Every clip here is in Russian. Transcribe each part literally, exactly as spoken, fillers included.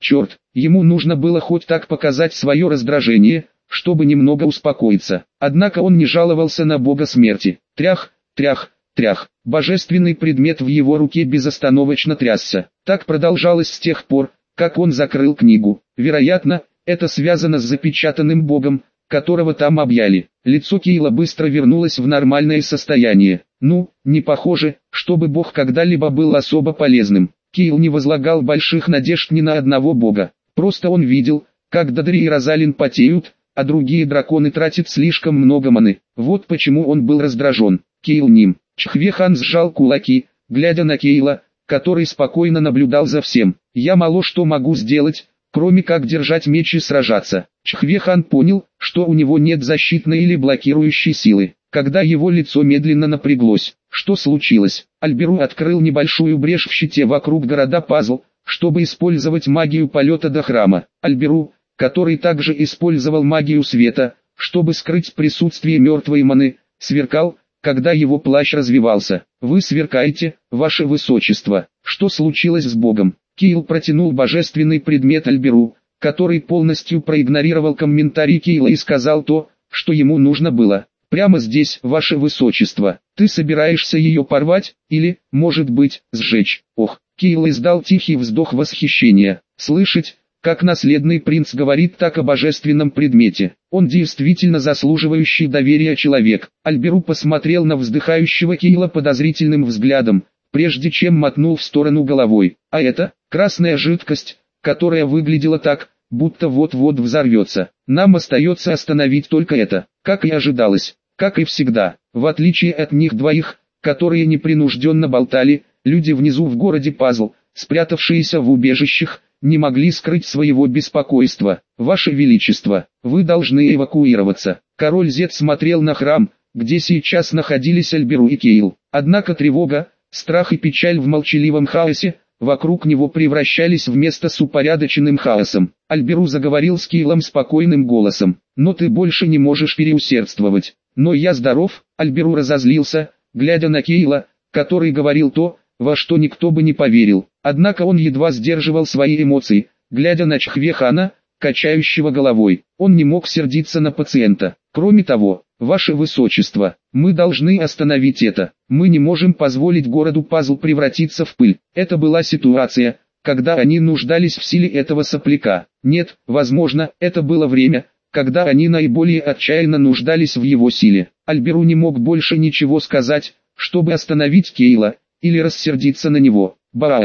Черт, ему нужно было хоть так показать свое раздражение, чтобы немного успокоиться. Однако он не жаловался на бога смерти. Трях, трях, трях. Божественный предмет в его руке безостановочно трясся. Так продолжалось с тех пор, как он закрыл книгу. Вероятно, это связано с запечатанным богом, которого там объяли. Лицо Кейла быстро вернулось в нормальное состояние. Ну, не похоже, чтобы бог когда-либо был особо полезным. Кейл не возлагал больших надежд ни на одного бога. Просто он видел, как Додри и Розалин потеют, а другие драконы тратят слишком много маны. Вот почему он был раздражен. Кейл ним. Чхвехан сжал кулаки, глядя на Кейла, который спокойно наблюдал за всем. «Я мало что могу сделать, кроме как держать меч и сражаться». Чхвехан понял, что у него нет защитной или блокирующей силы. Когда его лицо медленно напряглось, что случилось? Альберу открыл небольшую брешь в щите вокруг города Пазл, чтобы использовать магию полета до храма. Альберу, который также использовал магию света, чтобы скрыть присутствие мертвой маны, сверкал, когда его плащ развивался. «Вы сверкаете, ваше высочество». Что случилось с богом? Кейл протянул божественный предмет Альберу, который полностью проигнорировал комментарий Кейла и сказал то, что ему нужно было. «Прямо здесь, ваше высочество. Ты собираешься ее порвать, или, может быть, сжечь?» Ох, Кейл издал тихий вздох восхищения. Слышать, как наследный принц говорит так о божественном предмете. Он действительно заслуживающий доверия человек. Альберу посмотрел на вздыхающего Кейла подозрительным взглядом, прежде чем мотнул в сторону головой. А это, красная жидкость, которая выглядела так, будто вот-вот взорвется. Нам остается остановить только это, как и ожидалось, как и всегда. В отличие от них двоих, которые непринужденно болтали, люди внизу в городе Пазл, спрятавшиеся в убежищах, не могли скрыть своего беспокойства. «Ваше Величество, вы должны эвакуироваться». Король Зет смотрел на храм, где сейчас находились Альберу и Кейл. Однако тревога, страх и печаль в молчаливом хаосе вокруг него превращались в место с упорядоченным хаосом. Альберу заговорил с Кейлом спокойным голосом. «Но ты больше не можешь переусердствовать». «Но я здоров», Альберу разозлился, глядя на Кейла, который говорил то, во что никто бы не поверил. Однако он едва сдерживал свои эмоции, глядя на Чхвехана, качающего головой. Он не мог сердиться на пациента. «Кроме того, ваше высочество, мы должны остановить это. Мы не можем позволить городу Пазл превратиться в пыль». Это была ситуация, когда они нуждались в силе этого сопляка. Нет, возможно, это было время, когда они наиболее отчаянно нуждались в его силе. Альберу не мог больше ничего сказать, чтобы остановить Кейла, или рассердиться на него.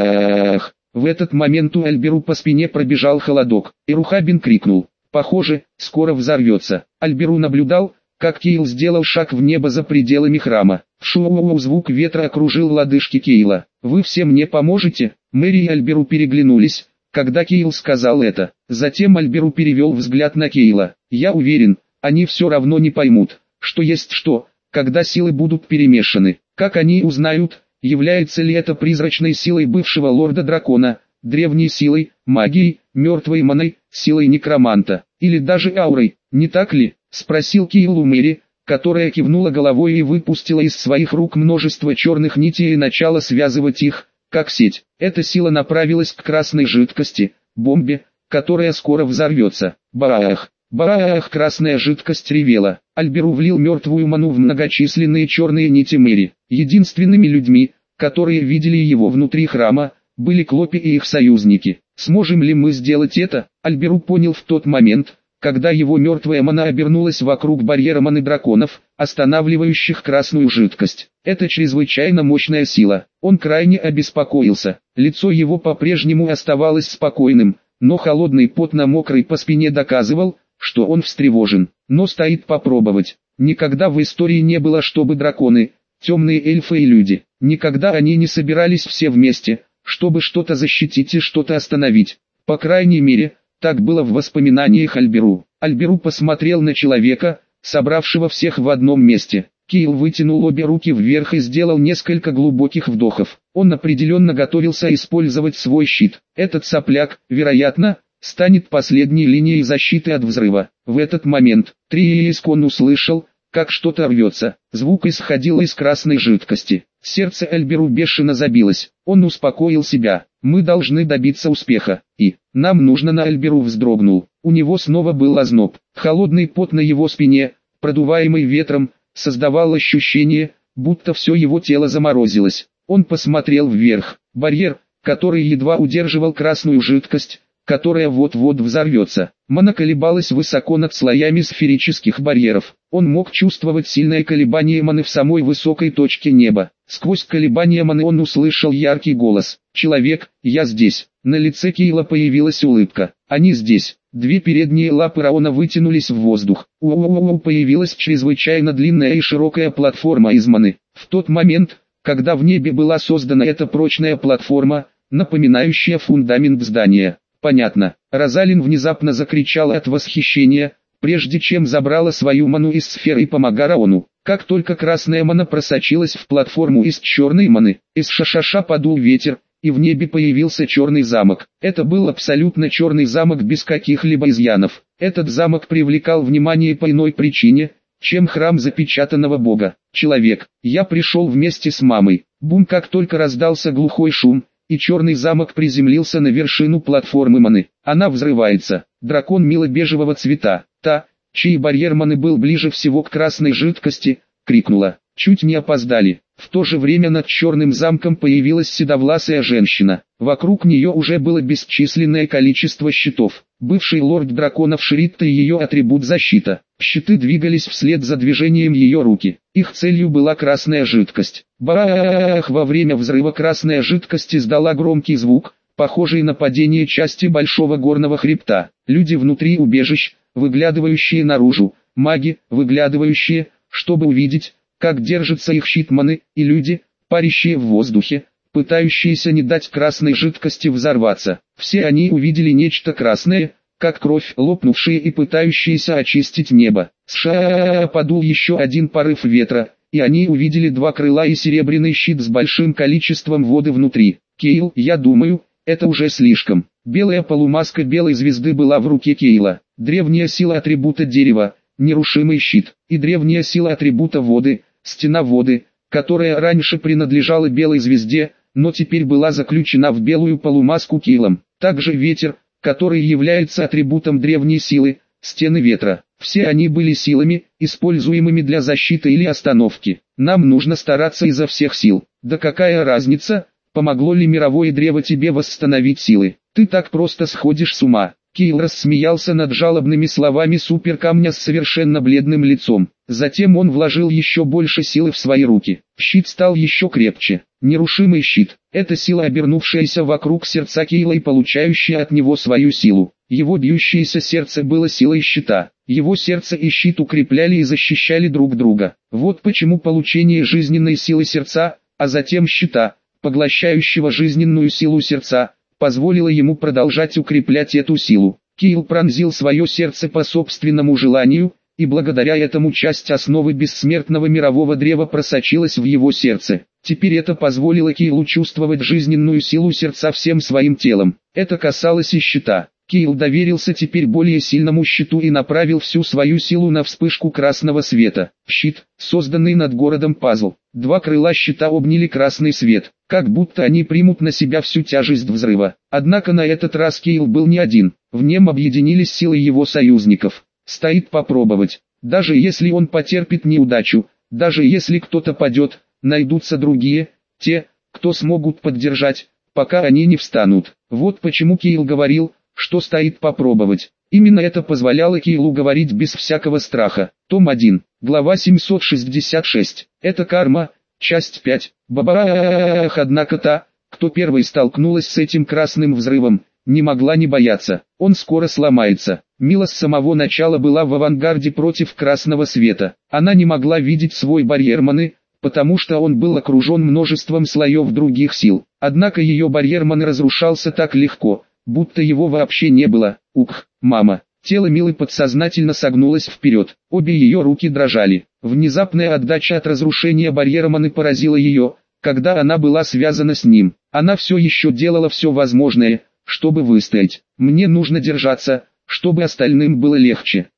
Баах! В этот момент у Альберу по спине пробежал холодок, и Рухабин крикнул. «Похоже, скоро взорвется». Альберу наблюдал, как Кейл сделал шаг в небо за пределами храма. Шоу, звук ветра окружил лодыжки Кейла. «Вы все мне поможете?» Мэри и Альберу переглянулись, когда Кейл сказал это. Затем Альберу перевел взгляд на Кейла. «Я уверен, они все равно не поймут, что есть что, когда силы будут перемешаны. Как они узнают, является ли это призрачной силой бывшего лорда-дракона, древней силой, магией, мертвой маной, силой некроманта, или даже аурой, не так ли?» — спросил Кейл у Мэри, которая кивнула головой и выпустила из своих рук множество черных нитей и начала связывать их, как сеть. Эта сила направилась к красной жидкости, бомбе, которая скоро взорвется. Баах! Баах! Красная жидкость ревела. Альберу влил мертвую ману в многочисленные черные нити Мэри. Единственными людьми, которые видели его внутри храма, были Клопи и их союзники. Сможем ли мы сделать это? Альберу понял в тот момент, когда его мертвая мана обернулась вокруг барьера маны драконов, останавливающих красную жидкость. Это чрезвычайно мощная сила. Он крайне обеспокоился. Лицо его по-прежнему оставалось спокойным, но холодный пот на мокрой по спине доказывал, что он встревожен. Но стоит попробовать. Никогда в истории не было, чтобы драконы, темные эльфы и люди, никогда они не собирались все вместе, чтобы что-то защитить и что-то остановить. По крайней мере, так было в воспоминаниях Альберу. Альберу посмотрел на человека, собравшего всех в одном месте. Кейл вытянул обе руки вверх и сделал несколько глубоких вдохов. Он определенно готовился использовать свой щит. Этот сопляк, вероятно, станет последней линией защиты от взрыва. В этот момент Триискон услышал, как что-то рвется. Звук исходил из красной жидкости. Сердце Альберу бешено забилось. Он успокоил себя. Мы должны добиться успеха. И нам нужно на Альберу вздрогнул. У него снова был озноб. Холодный пот на его спине, продуваемый ветром, создавал ощущение, будто все его тело заморозилось. Он посмотрел вверх. Барьер, который едва удерживал красную жидкость, которая вот-вот взорвется. Мана колебалась высоко над слоями сферических барьеров. Он мог чувствовать сильное колебание маны в самой высокой точке неба. Сквозь колебания маны он услышал яркий голос. «Человек, я здесь». На лице Кейла появилась улыбка. «Они здесь». Две передние лапы Раона вытянулись в воздух. У-у-у-у появилась чрезвычайно длинная и широкая платформа из маны. В тот момент, когда в небе была создана эта прочная платформа, напоминающая фундамент здания. Понятно. Розалин внезапно закричала от восхищения, прежде чем забрала свою ману из сферы и помогла Раону. Как только красная мана просочилась в платформу из черной маны, из шашаша подул ветер, и в небе появился черный замок. Это был абсолютно черный замок без каких-либо изъянов. Этот замок привлекал внимание по иной причине, чем храм запечатанного бога. «Человек, я пришел вместе с мамой». Бум, как только раздался глухой шум, и черный замок приземлился на вершину платформы маны. Она взрывается. Дракон мило-бежевого цвета, та, чей барьер маны был ближе всего к красной жидкости, крикнула. Чуть не опоздали. В то же время над черным замком появилась седовласая женщина. Вокруг нее уже было бесчисленное количество щитов. Бывший лорд драконов Шритта и ее атрибут защита. Щиты двигались вслед за движением ее руки. Их целью была красная жидкость. Бах! Во время взрыва красная жидкость издала громкий звук, похожий на падение части большого горного хребта. Люди внутри убежищ, выглядывающие наружу, маги, выглядывающие, чтобы увидеть, как держится их щит маны, и люди, парящие в воздухе, пытающиеся не дать красной жидкости взорваться. Все они увидели нечто красное, как кровь, лопнувшие и пытающиеся очистить небо. Ша подул еще один порыв ветра, и они увидели два крыла и серебряный щит с большим количеством воды внутри. Кейл, я думаю, это уже слишком. Белая полумаска белой звезды была в руке Кейла. Древняя сила атрибута дерева, нерушимый щит, и древняя сила атрибута воды, стена воды, которая раньше принадлежала белой звезде, но теперь была заключена в белую полумаску Кейлом. Также ветер, который является атрибутом древней силы, стены ветра. Все они были силами, используемыми для защиты или остановки. Нам нужно стараться изо всех сил. Да какая разница, помогло ли мировое древо тебе восстановить силы? Ты так просто сходишь с ума. Кейл рассмеялся над жалобными словами суперкамня с совершенно бледным лицом. Затем он вложил еще больше силы в свои руки. Щит стал еще крепче. Нерушимый щит – это сила, обернувшаяся вокруг сердца Кейла и получающая от него свою силу. Его бьющееся сердце было силой щита. Его сердце и щит укрепляли и защищали друг друга. Вот почему получение жизненной силы сердца, а затем щита, поглощающего жизненную силу сердца, позволило ему продолжать укреплять эту силу. Кейл пронзил свое сердце по собственному желанию, и благодаря этому часть основы бессмертного мирового древа просочилась в его сердце. Теперь это позволило Кейлу чувствовать жизненную силу сердца всем своим телом. Это касалось и щита. Кейл доверился теперь более сильному щиту и направил всю свою силу на вспышку красного света. Щит, созданный над городом Пазл. Два крыла щита обняли красный свет, как будто они примут на себя всю тяжесть взрыва. Однако на этот раз Кейл был не один. В нем объединились силы его союзников. Стоит попробовать. Даже если он потерпит неудачу, даже если кто-то падет, найдутся другие, те, кто смогут поддержать, пока они не встанут. Вот почему Кейл говорил, что стоит попробовать. Именно это позволяло Кейлу говорить без всякого страха. Том один, глава семьсот шестьдесят шесть. Это карма, часть пять. Бабах, однако та, кто первой столкнулась с этим красным взрывом, не могла не бояться. Он скоро сломается. Мила с самого начала была в авангарде против красного света. Она не могла видеть свой барьер маны, потому что он был окружен множеством слоев других сил. Однако ее барьер маны разрушался так легко, будто его вообще не было. Ух, мама. Тело Милы подсознательно согнулось вперед. Обе ее руки дрожали. Внезапная отдача от разрушения барьера маны поразила ее, когда она была связана с ним. Она все еще делала все возможное, чтобы выстоять. Мне нужно держаться, чтобы остальным было легче.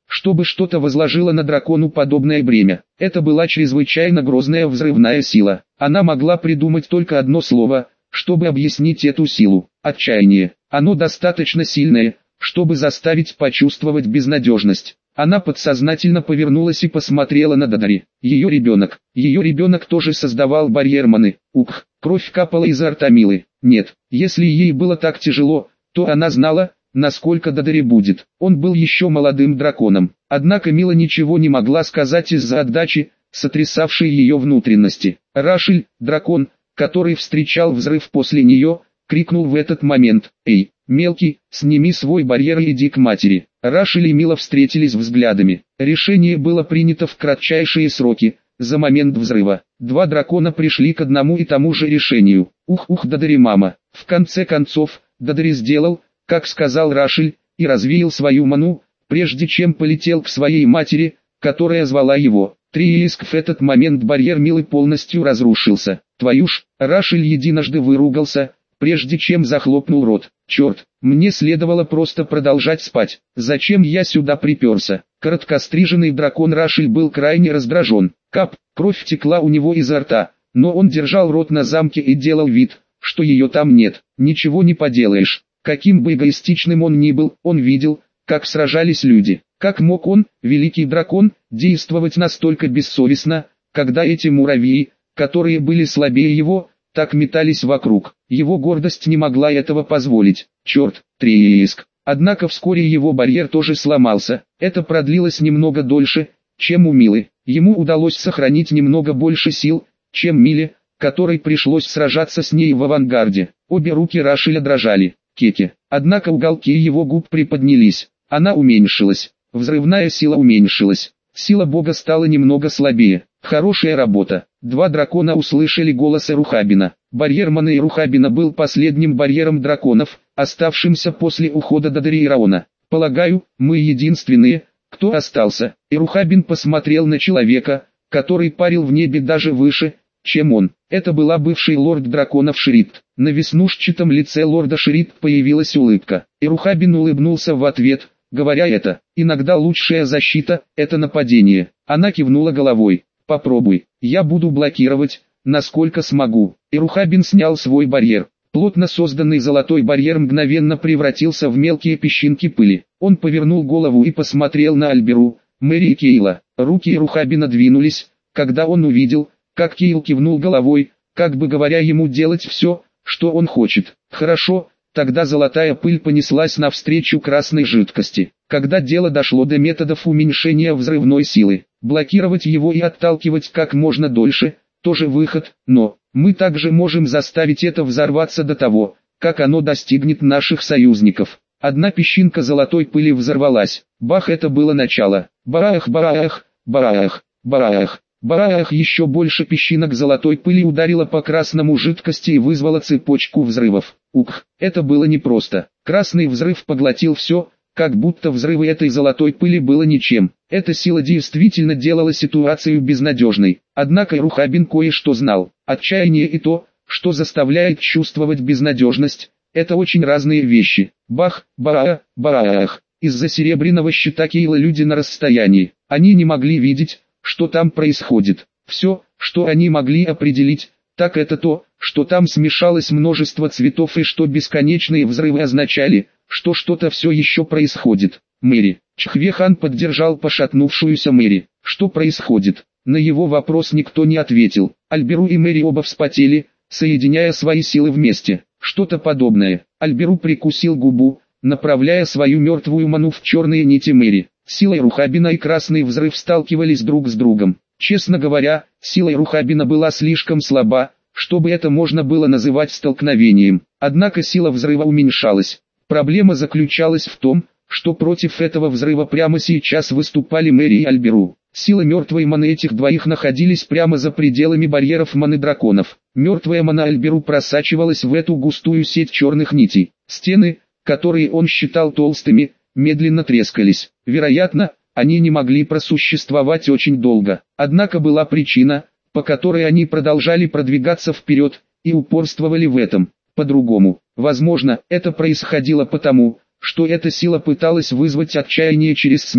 чтобы что-то возложило на дракону подобное бремя. Это была чрезвычайно грозная взрывная сила. Она могла придумать только одно слово, чтобы объяснить эту силу – отчаяние. Оно достаточно сильное, чтобы заставить почувствовать безнадежность. Она подсознательно повернулась и посмотрела на Дадари. Ее ребенок. Ее ребенок тоже создавал барьер маны. Ух, кровь капала изо рта Милы. Нет, если ей было так тяжело, то она знала, насколько Дадари будет. Он был еще молодым драконом. Однако Мила ничего не могла сказать из-за отдачи, сотрясавшей ее внутренности. Рашель, дракон, который встречал взрыв после нее, крикнул в этот момент: «Эй, мелкий, сними свой барьер и иди к матери». Рашель и Мила встретились взглядами. Решение было принято в кратчайшие сроки, за момент взрыва. Два дракона пришли к одному и тому же решению. Ух-ух, Дадари мама. В конце концов, Дадари сделал, как сказал Рашель, и развеял свою ману, прежде чем полетел к своей матери, которая звала его. Триилиск. В этот момент барьер Милы полностью разрушился. Твою ж, Рашель единожды выругался, прежде чем захлопнул рот. Черт, мне следовало просто продолжать спать. Зачем я сюда приперся? Короткостриженный дракон Рашель был крайне раздражен. Кап, кровь текла у него изо рта, но он держал рот на замке и делал вид, что ее там нет. Ничего не поделаешь. Каким бы эгоистичным он ни был, он видел, как сражались люди. Как мог он, великий дракон, действовать настолько бессовестно, когда эти муравьи, которые были слабее его, так метались вокруг. Его гордость не могла этого позволить. Черт, Триилиск. Однако вскоре его барьер тоже сломался. Это продлилось немного дольше, чем у Милы. Ему удалось сохранить немного больше сил, чем Миле, которой пришлось сражаться с ней в авангарде. Обе руки Рашеля дрожали. Кеке. Однако уголки его губ приподнялись. Она уменьшилась. Взрывная сила уменьшилась. Сила бога стала немного слабее. Хорошая работа. Два дракона услышали голос Эрухабина. Барьер маны Эрухабина был последним барьером драконов, оставшимся после ухода Дадари и Раона. Полагаю, мы единственные, кто остался. Эрухабин посмотрел на человека, который парил в небе даже выше, чем он. Это была бывший лорд драконов Шрид. На веснушчатом лице лорда Шрид появилась улыбка. Эрухабин улыбнулся в ответ, говоря это. Иногда лучшая защита – это нападение. Она кивнула головой. Попробуй, я буду блокировать, насколько смогу. Эрухабин снял свой барьер. Плотно созданный золотой барьер мгновенно превратился в мелкие песчинки пыли. Он повернул голову и посмотрел на Альберу, Мэри и Кейла. Руки Эрухабина двинулись, когда он увидел, как Кейл кивнул головой, как бы говоря ему делать все, что он хочет. Хорошо, тогда золотая пыль понеслась навстречу красной жидкости. Когда дело дошло до методов уменьшения взрывной силы, блокировать его и отталкивать как можно дольше – тоже выход, но мы также можем заставить это взорваться до того, как оно достигнет наших союзников. Одна песчинка золотой пыли взорвалась. Бах, это было начало. Бараах, бараах, бараах, бараах. Бараах, еще больше песчинок золотой пыли ударило по красному жидкости и вызвало цепочку взрывов. Ух, это было непросто. Красный взрыв поглотил все, как будто взрывы этой золотой пыли было ничем. Эта сила действительно делала ситуацию безнадежной. Однако Эрухабин кое-что знал. Отчаяние и то, что заставляет чувствовать безнадежность, это очень разные вещи. Бах, бараа, бараах. Из-за серебряного щита Кейла люди на расстоянии. Они не могли видеть, что там происходит. Все, что они могли определить, так это то, что там смешалось множество цветов и что бесконечные взрывы означали, что что-то все еще происходит. Мэри. Чхвехан поддержал пошатнувшуюся Мэри. Что происходит? На его вопрос никто не ответил. Альберу и Мэри оба вспотели, соединяя свои силы вместе. Что-то подобное. Альберу прикусил губу, направляя свою мертвую ману в черные нити Мэри. Сила Эрухабина и красный взрыв сталкивались друг с другом. Честно говоря, сила Эрухабина была слишком слаба, чтобы это можно было называть столкновением. Однако сила взрыва уменьшалась. Проблема заключалась в том, что против этого взрыва прямо сейчас выступали Мэри и Альберу. Сила мертвой маны этих двоих находились прямо за пределами барьеров маны драконов. Мертвая мана Альберу просачивалась в эту густую сеть черных нитей. Стены, которые он считал толстыми, медленно трескались. Вероятно, они не могли просуществовать очень долго. Однако была причина, по которой они продолжали продвигаться вперед, и упорствовали в этом. По-другому, возможно, это происходило потому, что эта сила пыталась вызвать отчаяние через смерть,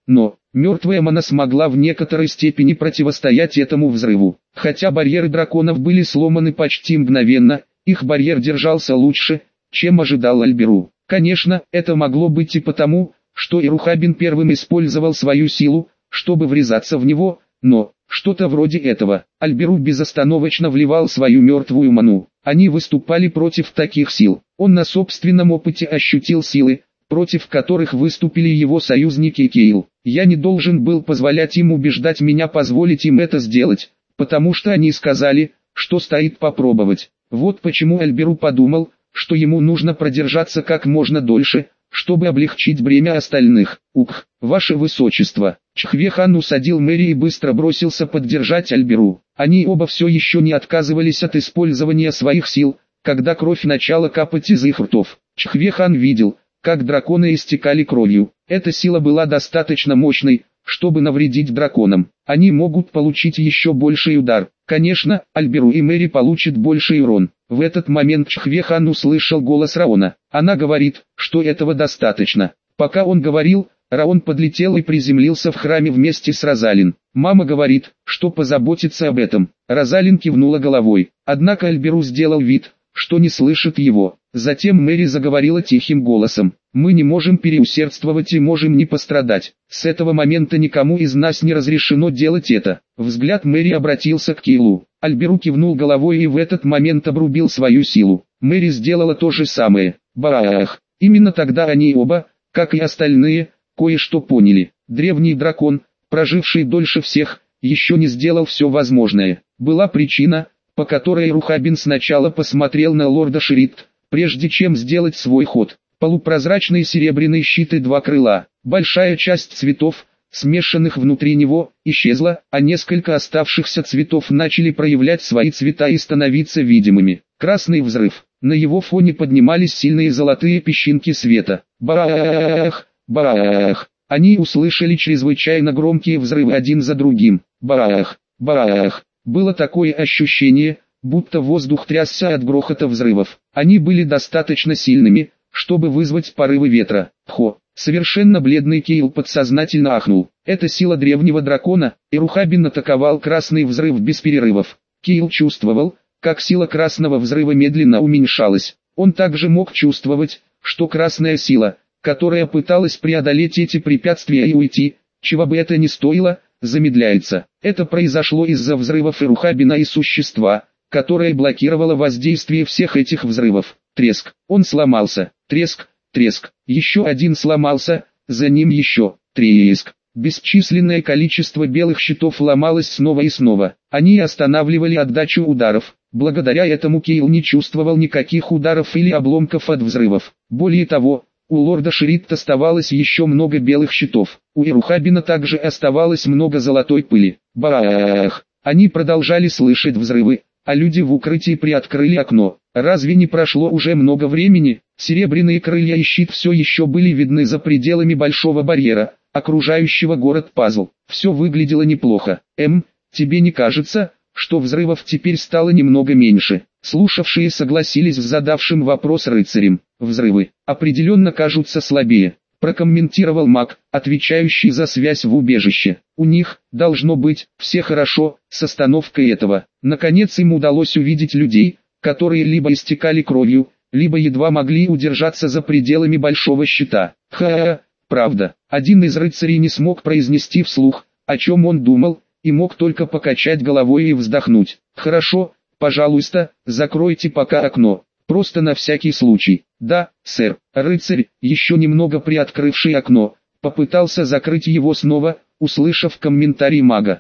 но мертвая Мана смогла в некоторой степени противостоять этому взрыву. Хотя барьеры драконов были сломаны почти мгновенно, их барьер держался лучше, чем ожидал Альберу. Конечно, это могло быть и потому, что Ирухабин первым использовал свою силу, чтобы врезаться в него, но что-то вроде этого. Альберу безостановочно вливал свою мертвую ману. Они выступали против таких сил. Он на собственном опыте ощутил силы, против которых выступили его союзники Кейл. Я не должен был позволять им убеждать меня позволить им это сделать, потому что они сказали, что стоит попробовать. Вот почему Альберу подумал, что ему нужно продержаться как можно дольше, чтобы облегчить бремя остальных. Ух, ваше высочество. Чхвехан усадил Мэри и быстро бросился поддержать Альберу. Они оба все еще не отказывались от использования своих сил, когда кровь начала капать из их ртов. Чхвехан видел, как драконы истекали кровью. Эта сила была достаточно мощной, чтобы навредить драконам. Они могут получить еще больший удар. Конечно, Альберу и Мэри получат больший урон. В этот момент Чхвехан услышал голос Раона. Она говорит, что этого достаточно. Пока он говорил, Раон подлетел и приземлился в храме вместе с Розалин. Мама говорит, что позаботится об этом. Розалин кивнула головой. Однако Альберу сделал вид, что не слышит его. Затем Мэри заговорила тихим голосом. «Мы не можем переусердствовать и можем не пострадать. С этого момента никому из нас не разрешено делать это». Взгляд Мэри обратился к Кейлу. Альберу кивнул головой и в этот момент обрубил свою силу. Мэри сделала то же самое. Баах! Именно тогда они оба, как и остальные, кое-что поняли. Древний дракон, проживший дольше всех, еще не сделал все возможное. Была причина, по которой Ирухабин сначала посмотрел на лорда Шридт, прежде чем сделать свой ход. Полупрозрачный серебряный щит и два крыла. Большая часть цветов, смешанных внутри него, исчезла, а несколько оставшихся цветов начали проявлять свои цвета и становиться видимыми. Красный взрыв. На его фоне поднимались сильные золотые песчинки света. Барах! Барах! Они услышали чрезвычайно громкие взрывы один за другим. Барах! Барах! Было такое ощущение, будто воздух трясся от грохота взрывов. Они были достаточно сильными, чтобы вызвать порывы ветра. Хо! Совершенно бледный Кейл подсознательно ахнул. Это сила древнего дракона, и Ирухабин атаковал красный взрыв без перерывов. Кейл чувствовал, как сила красного взрыва медленно уменьшалась. Он также мог чувствовать, что красная сила, которая пыталась преодолеть эти препятствия и уйти, чего бы это ни стоило, замедляется. Это произошло из-за взрывов Ирухабина и существа, которое блокировало воздействие всех этих взрывов. Треск. Он сломался. Треск, треск. Еще один сломался, за ним еще. Треск. Бесчисленное количество белых щитов ломалось снова и снова. Они останавливали отдачу ударов. Благодаря этому Кейл не чувствовал никаких ударов или обломков от взрывов. Более того, у лорда Шридт оставалось еще много белых щитов. У Ирухабина также оставалось много золотой пыли. Баах! Они продолжали слышать взрывы, а люди в укрытии приоткрыли окно. Разве не прошло уже много времени? Серебряные крылья и щит все еще были видны за пределами большого барьера, окружающего город Пазл. Все выглядело неплохо. Эм, тебе не кажется, что взрывов теперь стало немного меньше? Слушавшие согласились с задавшим вопрос рыцарем. Взрывы определенно кажутся слабее, прокомментировал маг, отвечающий за связь в убежище. У них, должно быть, все хорошо, с остановкой этого. Наконец им удалось увидеть людей, которые либо истекали кровью, либо едва могли удержаться за пределами большого щита. Ха-ха, правда. Один из рыцарей не смог произнести вслух, о чем он думал, и мог только покачать головой и вздохнуть. Хорошо, пожалуйста, закройте пока окно. Просто на всякий случай. Да, сэр. Рыцарь, еще немного приоткрывший окно, попытался закрыть его снова, услышав комментарий мага.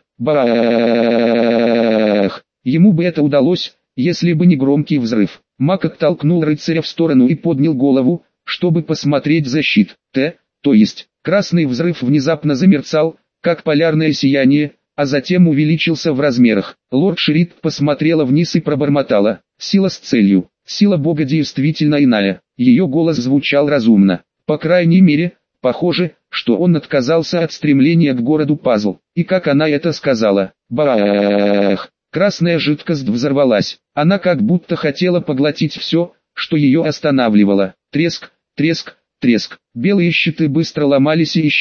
Баах! Ему бы это удалось, если бы не громкий взрыв. Маг оттолкнул рыцаря в сторону и поднял голову, чтобы посмотреть за щит. Т, то есть, красный взрыв внезапно замерцал, как полярное сияние, а затем увеличился в размерах. Лорд Шридт посмотрела вниз и пробормотала. Сила с целью. Сила Бога действительно иная. Ее голос звучал разумно. По крайней мере, похоже, что он отказался от стремления к городу Пазл. И как она это сказала? Баах! Красная жидкость взорвалась. Она как будто хотела поглотить все, что ее останавливало. Треск, треск, треск. Белые щиты быстро ломались и исчезли.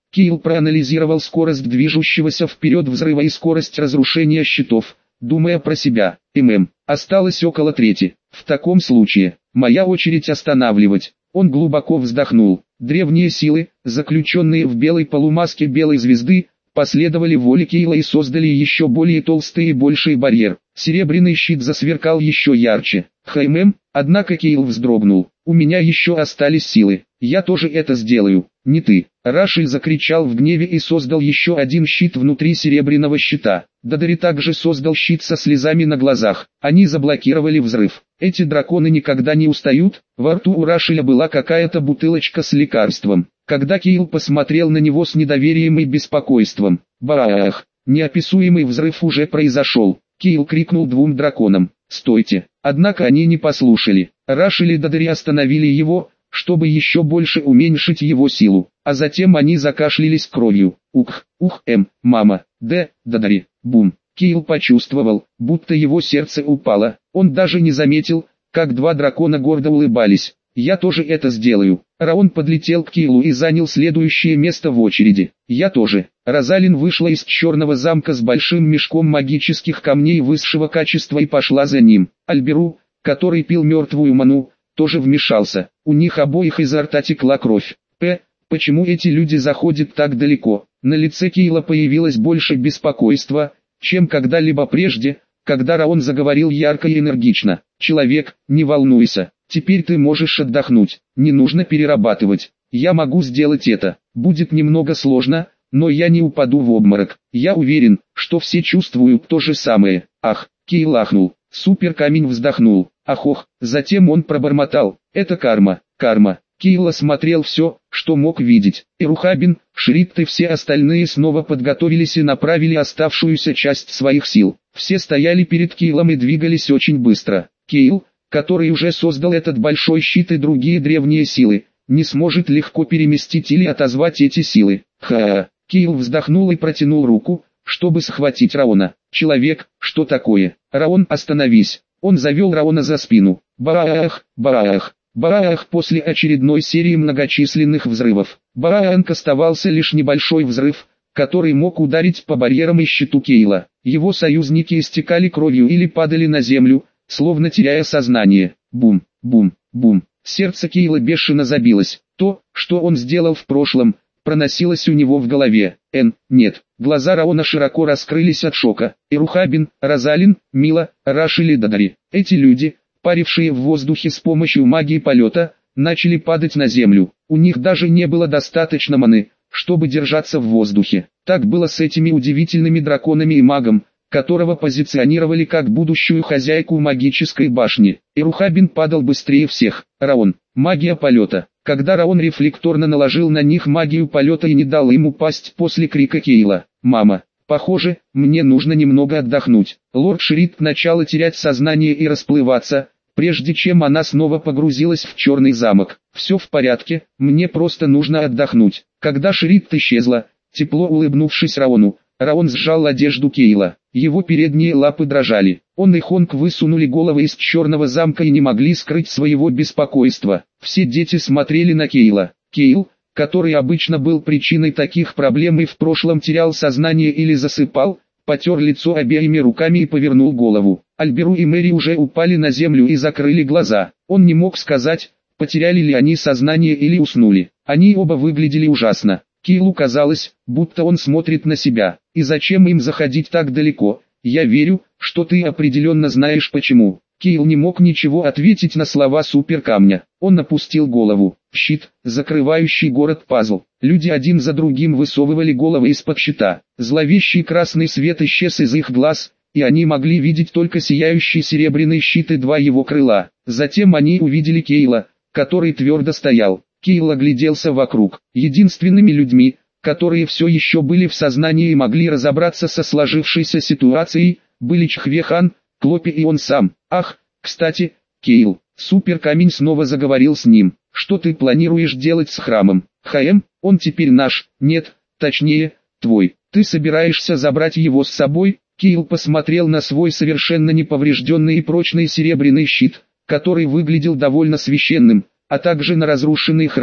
Кейл проанализировал скорость движущегося вперед взрыва и скорость разрушения щитов, думая про себя. ММ. Осталось около трети. В таком случае, моя очередь останавливать. Он глубоко вздохнул. Древние силы, заключенные в белой полумаске белой звезды, последовали воле Кейла и создали еще более толстый и больший барьер. Серебряный щит засверкал еще ярче. ХММ, однако Кейл вздрогнул. У меня еще остались силы. Я тоже это сделаю. Не ты. Раши закричал в гневе и создал еще один щит внутри серебряного щита. Дадари также создал щит со слезами на глазах. Они заблокировали взрыв. Эти драконы никогда не устают. Во рту у Рашиля была какая-то бутылочка с лекарством. Когда Кейл посмотрел на него с недоверием и беспокойством. Баах! Неописуемый взрыв уже произошел. Кейл крикнул двум драконам: «Стойте!» Однако они не послушали. Рашиль и Дадари остановили его, чтобы еще больше уменьшить его силу. А затем они закашлялись кровью. Ух, ух, эм, мама, д, Дадари, бум. Кейл почувствовал, будто его сердце упало. Он даже не заметил, как два дракона гордо улыбались. «Я тоже это сделаю». Раон подлетел к Кейлу и занял следующее место в очереди. «Я тоже». Розалин вышла из черного замка с большим мешком магических камней высшего качества и пошла за ним. Альберу, который пил мертвую ману, тоже вмешался. У них обоих изо рта текла кровь. П. Почему эти люди заходят так далеко? На лице Кейла появилось больше беспокойства, чем когда-либо прежде, когда Раон заговорил ярко и энергично. «Человек, не волнуйся. Теперь ты можешь отдохнуть, не нужно перерабатывать. Я могу сделать это. Будет немного сложно, но я не упаду в обморок. Я уверен, что все чувствуют то же самое». Ах, Кейл ахнул. Суперкамень вздохнул. Ах-ох, затем он пробормотал: «Это карма, карма». Кейл осмотрел все, что мог видеть. Эрухабин, Шритт и все остальные снова подготовились и направили оставшуюся часть своих сил. Все стояли перед Кейлом и двигались очень быстро. Кейл, который уже создал этот большой щит и другие древние силы, не сможет легко переместить или отозвать эти силы. Ха-ха. Кейл вздохнул и протянул руку, чтобы схватить Раона. «Человек, что такое?» «Раон, остановись!» Он завел Раона за спину. Бараах, бараах, бараах. После очередной серии многочисленных взрывов. Бараанг оставался лишь небольшой взрыв, который мог ударить по барьерам и щиту Кейла. Его союзники истекали кровью или падали на землю, словно теряя сознание. Бум, бум, бум. Сердце Кейла бешено забилось. То, что он сделал в прошлом, проносилось у него в голове. Н. Нет. Глаза Раона широко раскрылись от шока. Эрухабин, Розалин, Мила, Рашиль и Дадари. Эти люди, парившие в воздухе с помощью магии полета, начали падать на землю. У них даже не было достаточно маны, чтобы держаться в воздухе. Так было с этими удивительными драконами и магом, которого позиционировали как будущую хозяйку магической башни. Эрухабин падал быстрее всех. Раон. Магия полета. Когда Раон рефлекторно наложил на них магию полета и не дал им упасть после крика Кейла. «Мама, похоже, мне нужно немного отдохнуть». Лорд Шритт начала терять сознание и расплываться, прежде чем она снова погрузилась в черный замок. «Все в порядке, мне просто нужно отдохнуть». Когда Шритт исчезла, тепло улыбнувшись Раону, Раон сжал одежду Кейла. Его передние лапы дрожали. Он и Хонг высунули головы из черного замка и не могли скрыть своего беспокойства. Все дети смотрели на Кейла. Кейл, который обычно был причиной таких проблем и в прошлом терял сознание или засыпал, потер лицо обеими руками и повернул голову. Альберу и Мэри уже упали на землю и закрыли глаза. Он не мог сказать, потеряли ли они сознание или уснули. Они оба выглядели ужасно. Кейлу казалось, будто он смотрит на себя. И зачем им заходить так далеко? Я верю, что ты определенно знаешь почему. Кейл не мог ничего ответить на слова суперкамня. Он опустил голову. Щит, закрывающий город-пазл. Люди один за другим высовывали головы из-под щита. Зловещий красный свет исчез из их глаз, и они могли видеть только сияющий серебряный щит и два его крыла. Затем они увидели Кейла, который твердо стоял. Кейл огляделся вокруг. Единственными людьми, которые все еще были в сознании и могли разобраться со сложившейся ситуацией, были Чхвехан, Клопи и он сам. «Ах, кстати, Кейл», суперкамень снова заговорил с ним. «Что ты планируешь делать с храмом? ХМ, он теперь наш, нет, точнее, твой. Ты собираешься забрать его с собой?» Кейл посмотрел на свой совершенно неповрежденный и прочный серебряный щит, который выглядел довольно священным, а также на разрушенный храм,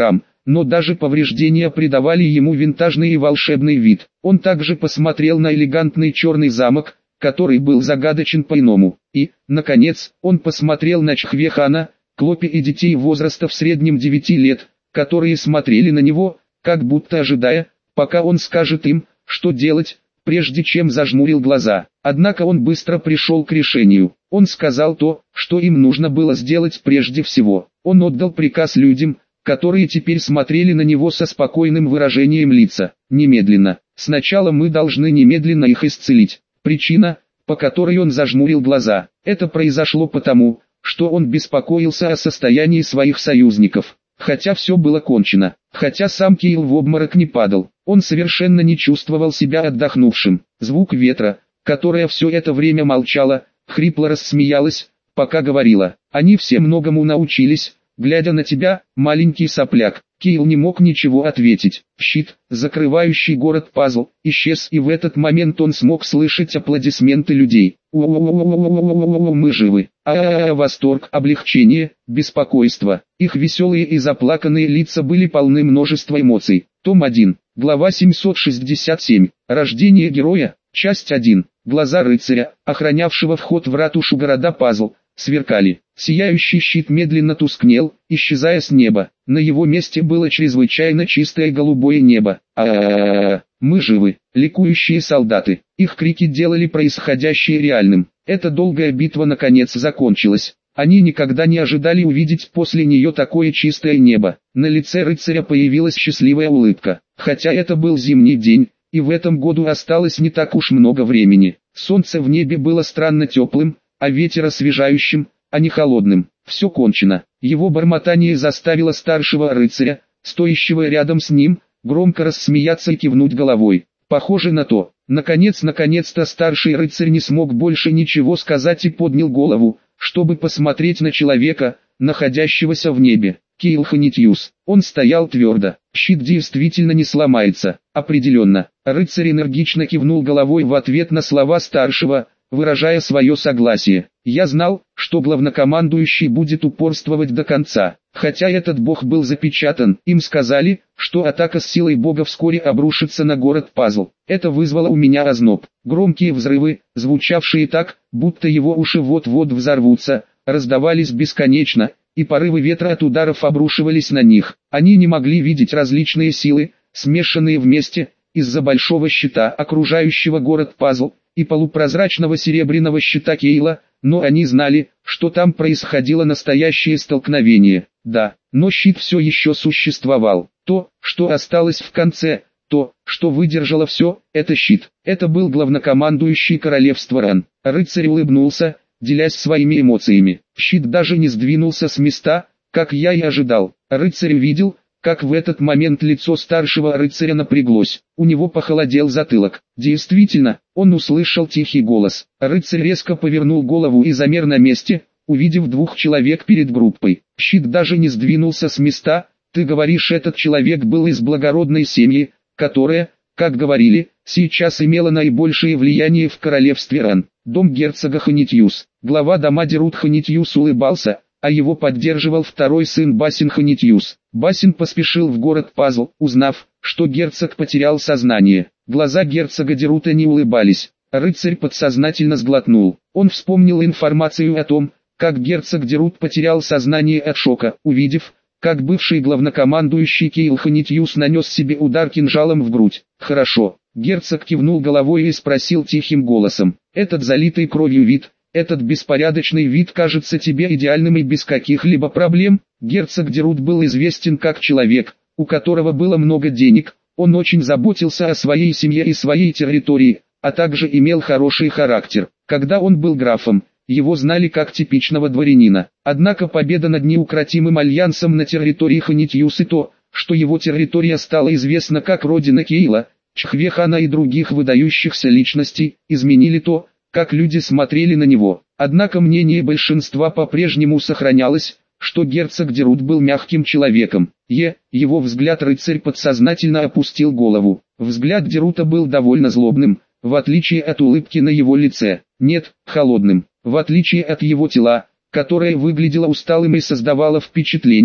но даже повреждения придавали ему винтажный и волшебный вид. Он также посмотрел на элегантный черный замок, который был загадочен по-иному. И, наконец, он посмотрел на Чхве-хана, Клопи и детей возраста в среднем девяти лет, которые смотрели на него, как будто ожидая, пока он скажет им, что делать, прежде чем зажмурил глаза. Однако он быстро пришел к решению. Он сказал то, что им нужно было сделать прежде всего. Он отдал приказ людям, которые теперь смотрели на него со спокойным выражением лица. Немедленно. Сначала мы должны немедленно их исцелить. Причина, по которой он зажмурил глаза, это произошло потому, что он беспокоился о состоянии своих союзников. Хотя все было кончено, хотя сам Кейл в обморок не падал, он совершенно не чувствовал себя отдохнувшим. Звук ветра, которая все это время молчала, хрипло рассмеялась, пока говорила. Они все многому научились, глядя на тебя, маленький сопляк. Кейл не мог ничего ответить. Щит, закрывающий город-пазл, исчез, и в этот момент он смог слышать аплодисменты людей. «У-у-у-у-у-у-у-у, мы живы!» А-а-а, восторг, облегчение, беспокойство. Их веселые и заплаканные лица были полны множества эмоций. Том один, глава семьсот шестьдесят семь. Рождение героя, часть один. Глаза рыцаря, охранявшего вход в ратушу города-пазл, сверкали. Сияющий щит медленно тускнел, исчезая с неба. На его месте было чрезвычайно чистое голубое небо. А-а-а, мы живы, ликующие солдаты. Их крики делали происходящее реальным. Эта долгая битва наконец закончилась. Они никогда не ожидали увидеть после нее такое чистое небо. На лице рыцаря появилась счастливая улыбка. Хотя это был зимний день, и в этом году осталось не так уж много времени. Солнце в небе было странно теплым, а ветер освежающим, а не холодным. Все кончено. Его бормотание заставило старшего рыцаря, стоящего рядом с ним, громко рассмеяться и кивнуть головой. Похоже на то. Наконец, наконец-то старший рыцарь не смог больше ничего сказать и поднял голову, чтобы посмотреть на человека, находящегося в небе. Кейл Ханитьюс. Он стоял твердо. Щит действительно не сломается. Определенно. Рыцарь энергично кивнул головой в ответ на слова старшего, выражая свое согласие. Я знал, что главнокомандующий будет упорствовать до конца. Хотя этот бог был запечатан, им сказали, что атака с силой бога вскоре обрушится на город-пазл. Это вызвало у меня озноб. Громкие взрывы, звучавшие так, будто его уши вот-вот взорвутся, раздавались бесконечно, и порывы ветра от ударов обрушивались на них. Они не могли видеть различные силы, смешанные вместе, из-за большого щита, окружающего город-пазл, и полупрозрачного серебряного щита Кейла, но они знали, что там происходило настоящее столкновение. Да, но щит все еще существовал. То, что осталось в конце, то, что выдержало все, это щит. Это был главнокомандующий королевства Ран. Рыцарь улыбнулся, делясь своими эмоциями. Щит даже не сдвинулся с места, как я и ожидал. Рыцарь видел, как в этот момент лицо старшего рыцаря напряглось. У него похолодел затылок. Действительно, он услышал тихий голос. Рыцарь резко повернул голову и замер на месте, увидев двух человек перед группой. Щит даже не сдвинулся с места. Ты говоришь, этот человек был из благородной семьи, которая, как говорили, сейчас имела наибольшее влияние в королевстве Ран. Дом герцога Ханитьюс. Глава дома Дерут Ханитьюс улыбался, а его поддерживал второй сын Басин Ханитьюс. Басин поспешил в город-пазл, узнав, что герцог потерял сознание. Глаза герцога Дерута не улыбались. Рыцарь подсознательно сглотнул. Он вспомнил информацию о том, как герцог Дерут потерял сознание от шока, увидев, как бывший главнокомандующий Кейл Ханитьюс нанес себе удар кинжалом в грудь. «Хорошо». Герцог кивнул головой и спросил тихим голосом. «Этот залитый кровью вид, этот беспорядочный вид кажется тебе идеальным и без каких-либо проблем?» Герцог Дерут был известен как человек, у которого было много денег, он очень заботился о своей семье и своей территории, а также имел хороший характер. Когда он был графом, его знали как типичного дворянина. Однако победа над неукротимым альянсом на территории Ханитьюс и то, что его территория стала известна как родина Кейла, Чхве-хана и других выдающихся личностей, изменили то, как люди смотрели на него. Однако мнение большинства по-прежнему сохранялось, что герцог Дерут был мягким человеком. Е, его взгляд рыцарь подсознательно опустил голову. Взгляд Дерута был довольно злобным, в отличие от улыбки на его лице. Нет, холодным. В отличие от его тела, которое выглядело усталым и создавало впечатление,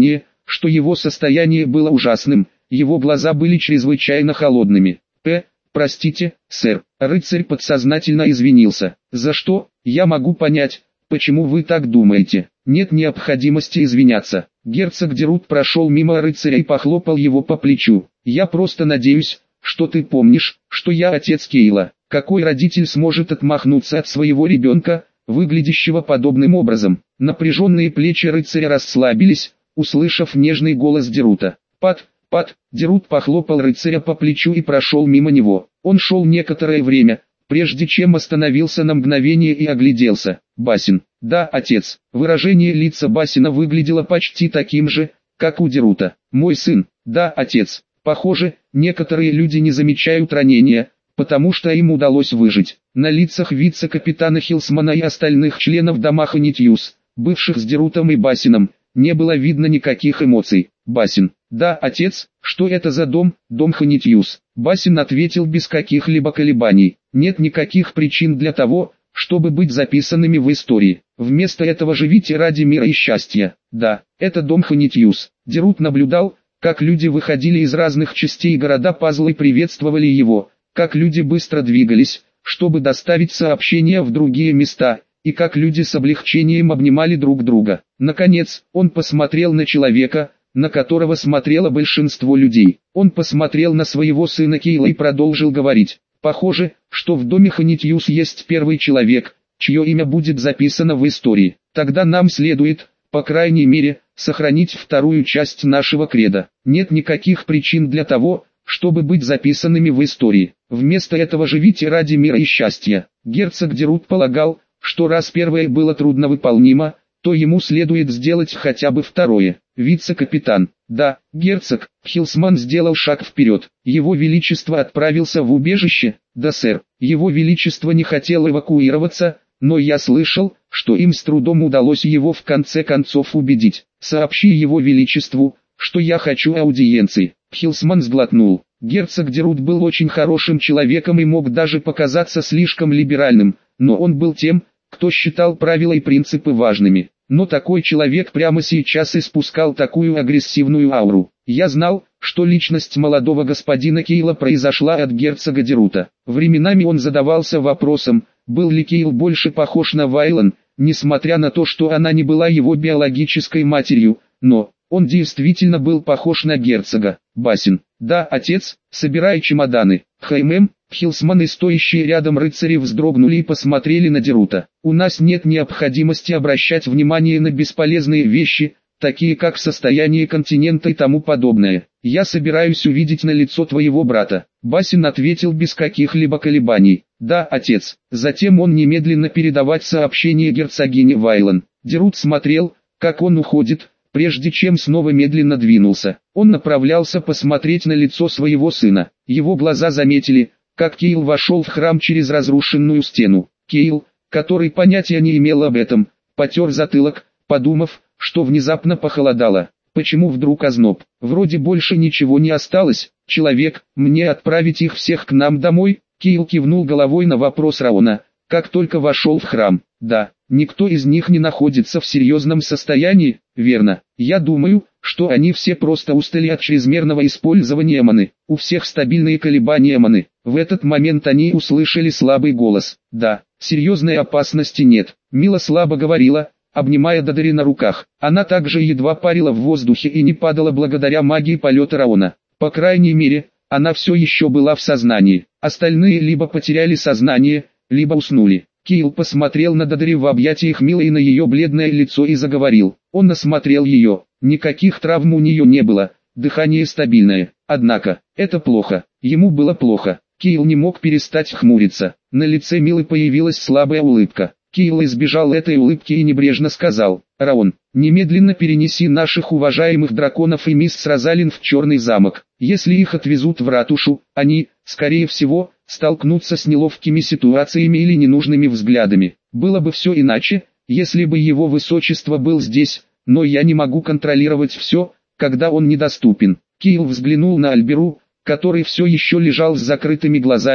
что его состояние было ужасным, его глаза были чрезвычайно холодными. «П, простите, сэр». Рыцарь подсознательно извинился. «За что? Я могу понять, почему вы так думаете. Нет необходимости извиняться». Герцог Дерут прошел мимо рыцаря и похлопал его по плечу. «Я просто надеюсь, что ты помнишь, что я отец Кейла. Какой родитель сможет отмахнуться от своего ребенка, выглядящего подобным образом?» Напряженные плечи рыцаря расслабились, услышав нежный голос Дерута. «Пат, Пат». Дерут похлопал рыцаря по плечу и прошел мимо него. Он шел некоторое время, прежде чем остановился на мгновение и огляделся. «Басин». «Да, отец». Выражение лица Басина выглядело почти таким же, как у Дерута. «Мой сын». «Да, отец». Похоже, некоторые люди не замечают ранения, потому что им удалось выжить. На лицах вице-капитана Хилсмана и остальных членов дома Хонитьюс, бывших с Дерутом и Басином, не было видно никаких эмоций. «Басин». «Да, отец». «Что это за дом?» «Дом Хонитьюс». Басин ответил без каких-либо колебаний. «Нет никаких причин для того, чтобы быть записанными в истории. Вместо этого живите ради мира и счастья». «Да, это дом Хонитьюс». Дерут наблюдал, как люди выходили из разных частей города пазла и приветствовали его, как люди быстро двигались, чтобы доставить сообщения в другие места, и как люди с облегчением обнимали друг друга. Наконец, он посмотрел на человека, на которого смотрело большинство людей. Он посмотрел на своего сына Кейла и продолжил говорить. «Похоже, что в доме Хонитьюс есть первый человек, чье имя будет записано в истории. Тогда нам следует, по крайней мере, сохранить вторую часть нашего кредо. Нет никаких причин для того, чтобы быть записанными в истории. Вместо этого живите ради мира и счастья». Герцог Дерут полагал, что раз первое было трудновыполнимо, то ему следует сделать хотя бы второе. «Вице-капитан». «Да, герцог». Хилсман сделал шаг вперед. «Его Величество отправился в убежище?» «Да, сэр». «Его Величество не хотел эвакуироваться, но я слышал, что им с трудом удалось его в конце концов убедить. Сообщи Его Величеству, что я хочу аудиенции». Хилсман сглотнул. Герцог Дерут был очень хорошим человеком и мог даже показаться слишком либеральным, но он был тем, кто считал правила и принципы важными. Но такой человек прямо сейчас испускал такую агрессивную ауру. Я знал, что личность молодого господина Кейла произошла от герцога Дерута. Временами он задавался вопросом, был ли Кейл больше похож на Вайлан, несмотря на то, что она не была его биологической матерью, но он действительно был похож на герцога. «Басин». «Да, отец, собирай чемоданы». «Хаймем». Хилсман и стоящие рядом рыцари вздрогнули и посмотрели на Дерута. «У нас нет необходимости обращать внимание на бесполезные вещи, такие как состояние континента и тому подобное. Я собираюсь увидеть на лицо твоего брата». Басин ответил без каких-либо колебаний. «Да, отец». Затем он немедленно передавать сообщение герцогине Вайлан. Дерут смотрел, как он уходит, прежде чем снова медленно двинулся. Он направлялся посмотреть на лицо своего сына. Его глаза заметили, как Кейл вошел в храм через разрушенную стену. Кейл, который понятия не имел об этом, потер затылок, подумав, что внезапно похолодало. Почему вдруг озноб? Вроде больше ничего не осталось. «Человек, мне отправить их всех к нам домой?» Кейл кивнул головой на вопрос Раона, как только вошел в храм. «Да, никто из них не находится в серьезном состоянии, верно? Я думаю, что они все просто устали от чрезмерного использования маны. У всех стабильные колебания маны». В этот момент они услышали слабый голос. «Да, серьезной опасности нет», — Мила слабо говорила, обнимая Додери на руках. Она также едва парила в воздухе и не падала благодаря магии полета Раона. По крайней мере, она все еще была в сознании. Остальные либо потеряли сознание, либо уснули. Кейл посмотрел на Додери в объятиях Милы и на ее бледное лицо и заговорил. Он осмотрел ее. Никаких травм у нее не было, дыхание стабильное. Однако, это плохо. Ему было плохо. Кейл не мог перестать хмуриться. На лице Милы появилась слабая улыбка. Кейл избежал этой улыбки и небрежно сказал: «Раон, немедленно перенеси наших уважаемых драконов и мисс Розалин в Черный замок. Если их отвезут в ратушу, они, скорее всего, столкнутся с неловкими ситуациями или ненужными взглядами. Было бы все иначе, если бы его высочество был здесь, но я не могу контролировать все, когда он недоступен». Кейл взглянул на Альберу, который все еще лежал с закрытыми глазами,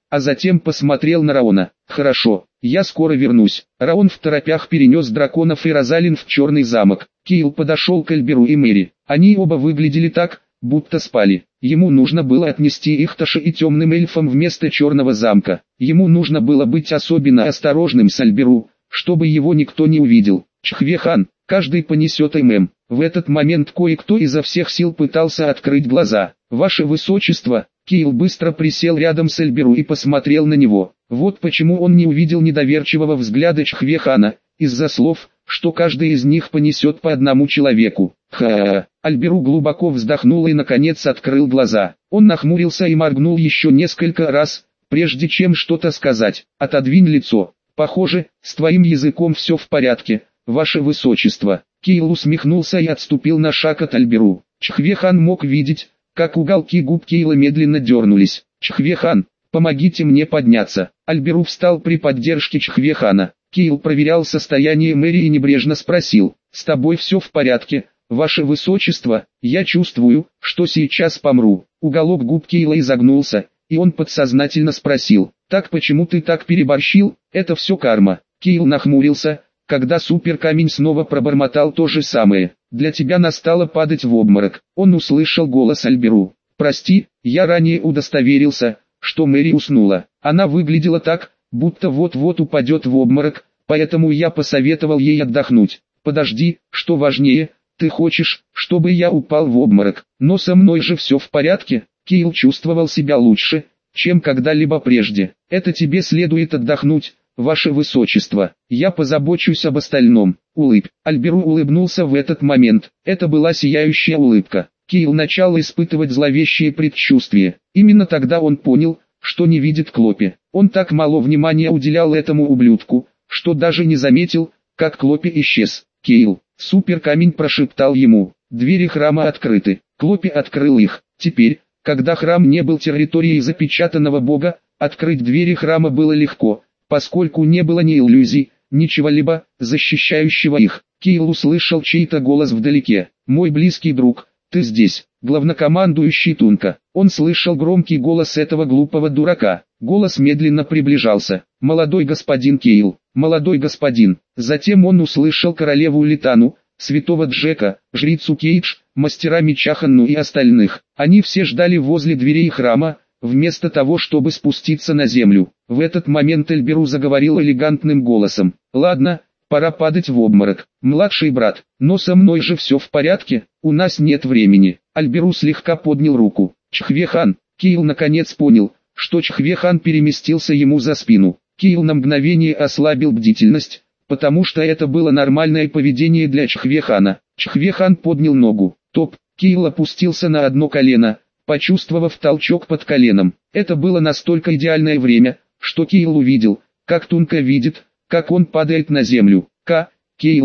а затем посмотрел на Раона. «Хорошо, я скоро вернусь». Раон второпях перенес драконов и Розалин в черный замок. Кейл подошел к Альберу и Мэри. Они оба выглядели так, будто спали. Ему нужно было отнести их Таше и темным эльфам вместо черного замка. Ему нужно было быть особенно осторожным с Альберу, чтобы его никто не увидел. Чхве-хан, каждый понесет ММ. В этот момент кое-кто изо всех сил пытался открыть глаза. «Ваше Высочество!» Кейл быстро присел рядом с Альберу и посмотрел на него. Вот почему он не увидел недоверчивого взгляда Чхве-хана, из-за слов, что каждый из них понесет по одному человеку. Ха-ха-ха. Альберу глубоко вздохнул и наконец открыл глаза. Он нахмурился и моргнул еще несколько раз, прежде чем что-то сказать. «Отодвинь лицо. Похоже, с твоим языком все в порядке, ваше высочество». Кейл усмехнулся и отступил на шаг от Альберу. Чхве-хан мог видеть, как уголки губ Кейла медленно дернулись. «Чхве-хан, помогите мне подняться». Альберу встал при поддержке Чхве-хана. Кейл проверял состояние Мэри и небрежно спросил: «С тобой все в порядке, ваше высочество? Я чувствую, что сейчас помру». Уголок губ Кейла изогнулся, и он подсознательно спросил: «Так почему ты так переборщил? Это все карма». Кейл нахмурился, когда суперкамень снова пробормотал то же самое. «Для тебя настало падать в обморок». Он услышал голос Альберу. «Прости, я ранее удостоверился, что Мэри уснула. Она выглядела так, будто вот-вот упадет в обморок, поэтому я посоветовал ей отдохнуть». «Подожди, что важнее, ты хочешь, чтобы я упал в обморок? Но со мной же все в порядке». Кейл чувствовал себя лучше, чем когда-либо прежде. «Это тебе следует отдохнуть, ваше высочество. Я позабочусь об остальном». Улыб. Альберу улыбнулся в этот момент. Это была сияющая улыбка. Кейл начал испытывать зловещие предчувствия. Именно тогда он понял, что не видит Клопи. Он так мало внимания уделял этому ублюдку, что даже не заметил, как Клопи исчез. «Кейл», суперкамень прошептал ему, — «двери храма открыты». Клопи открыл их. Теперь, когда храм не был территорией запечатанного бога, открыть двери храма было легко, поскольку не было ни иллюзий, ни чего-либо, защищающего их. Кейл услышал чей-то голос вдалеке. «Мой близкий друг, ты здесь?» Главнокомандующий Тунка. Он слышал громкий голос этого глупого дурака. Голос медленно приближался. «Молодой господин Кейл, молодой господин». Затем он услышал королеву Литану, святого Джека, жрицу Кейдж, мастера меча Ханну и остальных. Они все ждали возле дверей храма, вместо того, чтобы спуститься на землю. В этот момент Альберу заговорил элегантным голосом. «Ладно, пора падать в обморок. Младший брат, но со мной же все в порядке, у нас нет времени». Альберу слегка поднял руку. «Чхве-хан». Кейл наконец понял, что Чхве-хан переместился ему за спину. Кейл на мгновение ослабил бдительность, потому что это было нормальное поведение для Чхве-хана. Чхве-хан поднял ногу. Топ. Кейл опустился на одно колено, почувствовав толчок под коленом. Это было настолько идеальное время, что Кейл увидел, как Тунка видит, как он падает на землю. К. Кейл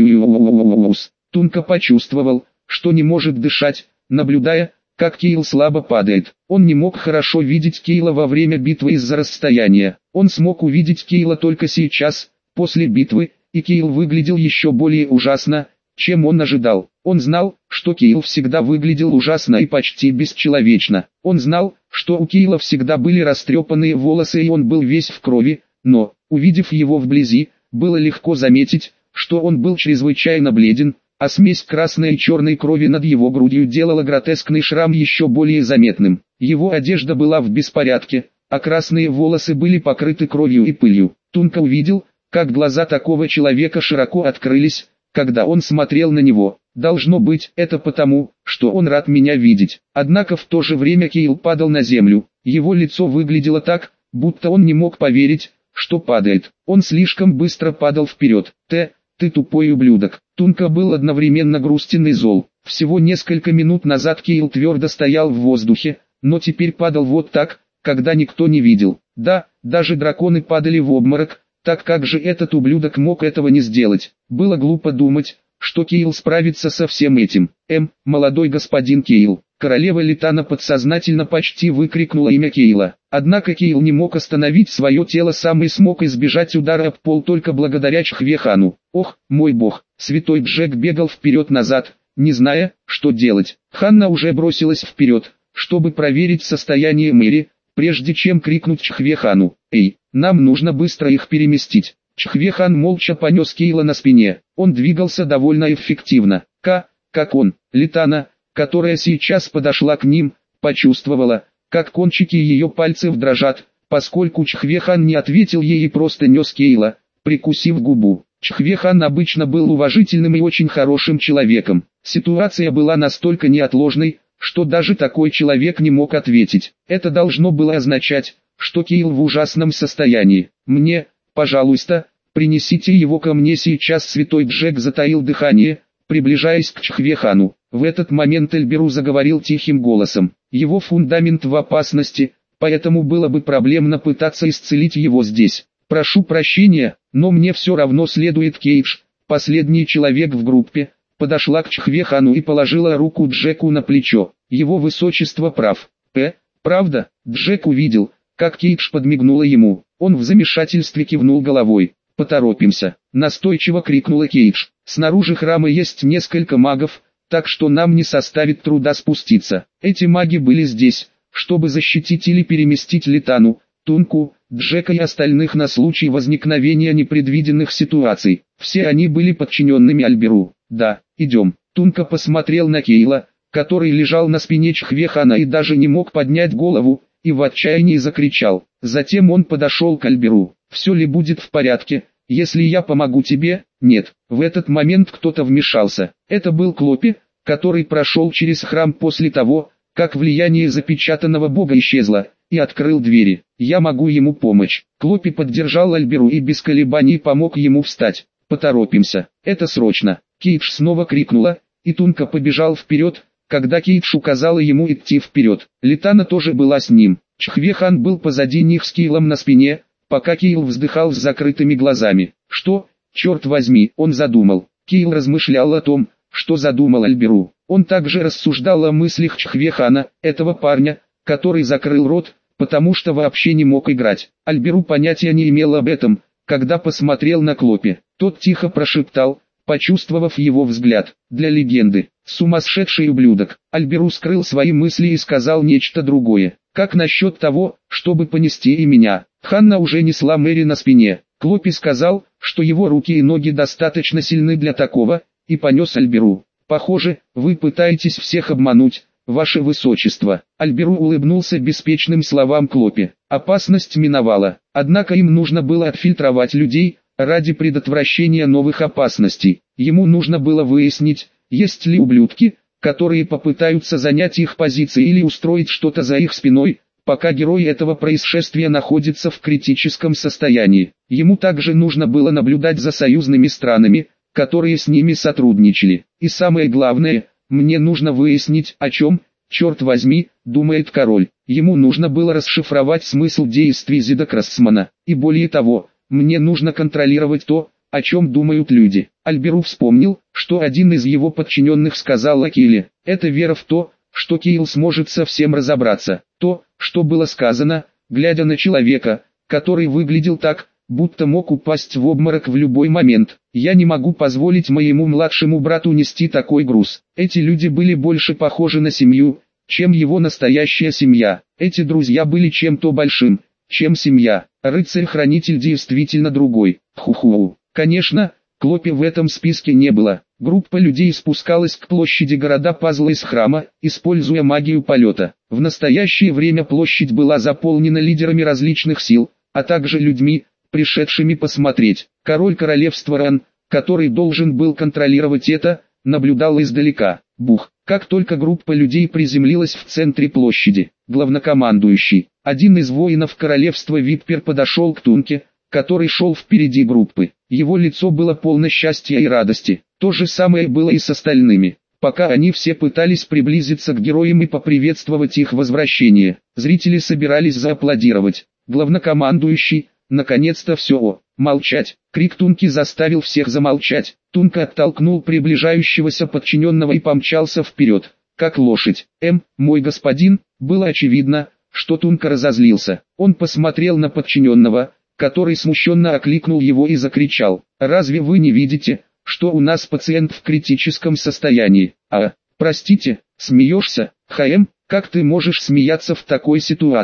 ханитьюс. Тунка почувствовал, что не может дышать, наблюдая, как Кейл слабо падает. Он не мог хорошо видеть Кейла во время битвы из-за расстояния. Он смог увидеть Кейла только сейчас, после битвы, и Кейл выглядел еще более ужасно, чем он ожидал. Он знал, что Кейл всегда выглядел ужасно и почти бесчеловечно. Он знал, что у Кейла всегда были растрепанные волосы и он был весь в крови, но, увидев его вблизи, было легко заметить, что он был чрезвычайно бледен, а смесь красной и черной крови над его грудью делала гротескный шрам еще более заметным. Его одежда была в беспорядке, а красные волосы были покрыты кровью и пылью. Тунка увидел, как глаза такого человека широко открылись, когда он смотрел на него. Должно быть, это потому, что он рад меня видеть. Однако в то же время Кейл падал на землю. Его лицо выглядело так, будто он не мог поверить, что падает. Он слишком быстро падал вперед. Т. Ты тупой ублюдок. Тунка был одновременно грустен и зол. Всего несколько минут назад Кейл твердо стоял в воздухе, но теперь падал вот так, когда никто не видел. Да, даже драконы падали в обморок, так как же этот ублюдок мог этого не сделать? Было глупо думать, что Кейл справится со всем этим. М, молодой господин Кейл. Королева Литана подсознательно почти выкрикнула имя Кейла. Однако Кейл не мог остановить свое тело сам и смог избежать удара об пол только благодаря Чхве-хану. Ох, мой бог, святой Джек бегал вперед-назад, не зная, что делать. Ханна уже бросилась вперед, чтобы проверить состояние Мэри, прежде чем крикнуть Чхвехану: «Эй, нам нужно быстро их переместить». Чхвехан молча понес Кейла на спине. Он двигался довольно эффективно. К, как он, Литана, которая сейчас подошла к ним, почувствовала, как кончики ее пальцев дрожат, поскольку Чхвехан не ответил ей и просто нес Кейла, прикусив губу. Чхвехан обычно был уважительным и очень хорошим человеком. Ситуация была настолько неотложной, что даже такой человек не мог ответить. Это должно было означать, что Кейл в ужасном состоянии. «Мне, пожалуйста, принесите его ко мне сейчас». Святой Джек затаил дыхание, приближаясь к Чхвехану. В этот момент Эльберу заговорил тихим голосом. Его фундамент в опасности, поэтому было бы проблемно пытаться исцелить его здесь. «Прошу прощения, но мне все равно следует». Кейдж, последний человек в группе, подошла к Чхвехану и положила руку Джеку на плечо. «Его высочество прав». «Э, правда?» Джек увидел, как Кейдж подмигнула ему. Он в замешательстве кивнул головой. «Поторопимся», настойчиво крикнула Кейдж. «Снаружи храма есть несколько магов, так что нам не составит труда спуститься. Эти маги были здесь, чтобы защитить или переместить Литану, Тунку, Джека и остальных на случай возникновения непредвиденных ситуаций. Все они были подчиненными Альберу». «Да, идем». Тунка посмотрел на Кейла, который лежал на спине Чхвехана и даже не мог поднять голову, и в отчаянии закричал. Затем он подошел к Альберу. «Все ли будет в порядке, если я помогу тебе?» «Нет». В этот момент кто-то вмешался. Это был Клопи, который прошел через храм после того, как влияние запечатанного бога исчезло, и открыл двери. «Я могу ему помочь». Клопи поддержал Альберу и без колебаний помог ему встать. «Поторопимся, это срочно». Кейдж снова крикнула, и Тунка побежал вперед, когда Кейдж указала ему идти вперед. Литана тоже была с ним. Чхвехан был позади них с Кейлом на спине, пока Кейл вздыхал с закрытыми глазами. «Что, черт возьми?» он задумал. Кейл размышлял о том, что задумал Альберу. Он также рассуждал о мыслях Чхвехана, этого парня, который закрыл рот, потому что вообще не мог играть. Альберу понятия не имел об этом, когда посмотрел на Клопи. Тот тихо прошептал, почувствовав его взгляд: «Для легенды, сумасшедший ублюдок». Альберу скрыл свои мысли и сказал нечто другое. «Как насчет того, чтобы понести и меня?» Ханна уже несла Мэри на спине. Клопи сказал, что его руки и ноги достаточно сильны для такого, и понес Альберу. «Похоже, вы пытаетесь всех обмануть, ваше высочество». Альберу улыбнулся беспечным словам Клопи. Опасность миновала, однако им нужно было отфильтровать людей, ради предотвращения новых опасностей. Ему нужно было выяснить, есть ли ублюдки, которые попытаются занять их позиции или устроить что-то за их спиной, пока герой этого происшествия находится в критическом состоянии. Ему также нужно было наблюдать за союзными странами, которые с ними сотрудничали. И самое главное, мне нужно выяснить, о чем, черт возьми, думает король. Ему нужно было расшифровать смысл действий Зида Крассмана. И более того, мне нужно контролировать то, о чем думают люди. Альберу вспомнил, что один из его подчиненных сказал о Кейле. Это вера в то, что Кейл сможет со всем разобраться. То, что было сказано, глядя на человека, который выглядел так, будто мог упасть в обморок в любой момент. «Я не могу позволить моему младшему брату нести такой груз». Эти люди были больше похожи на семью, чем его настоящая семья. Эти друзья были чем-то большим, чем семья. Рыцарь-хранитель действительно другой. Ху-ху. Конечно, Клопи в этом списке не было. Группа людей спускалась к площади города Пазла из храма, используя магию полета. В настоящее время площадь была заполнена лидерами различных сил, а также людьми, пришедшими посмотреть. Король королевства Ран, который должен был контролировать это, наблюдал издалека. Бух. Как только группа людей приземлилась в центре площади, главнокомандующий, один из воинов королевства Виппер подошел к Тунке, который шел впереди группы. Его лицо было полно счастья и радости. То же самое было и с остальными. Пока они все пытались приблизиться к героям и поприветствовать их возвращение, зрители собирались зааплодировать. Главнокомандующий, наконец-то все о, молчать. Крик Тунки заставил всех замолчать. Тунка оттолкнул приближающегося подчиненного и помчался вперед, как лошадь. «Эм, мой господин», было очевидно, что Тунка разозлился. Он посмотрел на подчиненного, который смущенно окликнул его и закричал: «Разве вы не видите, что у нас пациент в критическом состоянии?» «А, простите, смеешься, ха-эм, как ты можешь смеяться в такой ситуации?»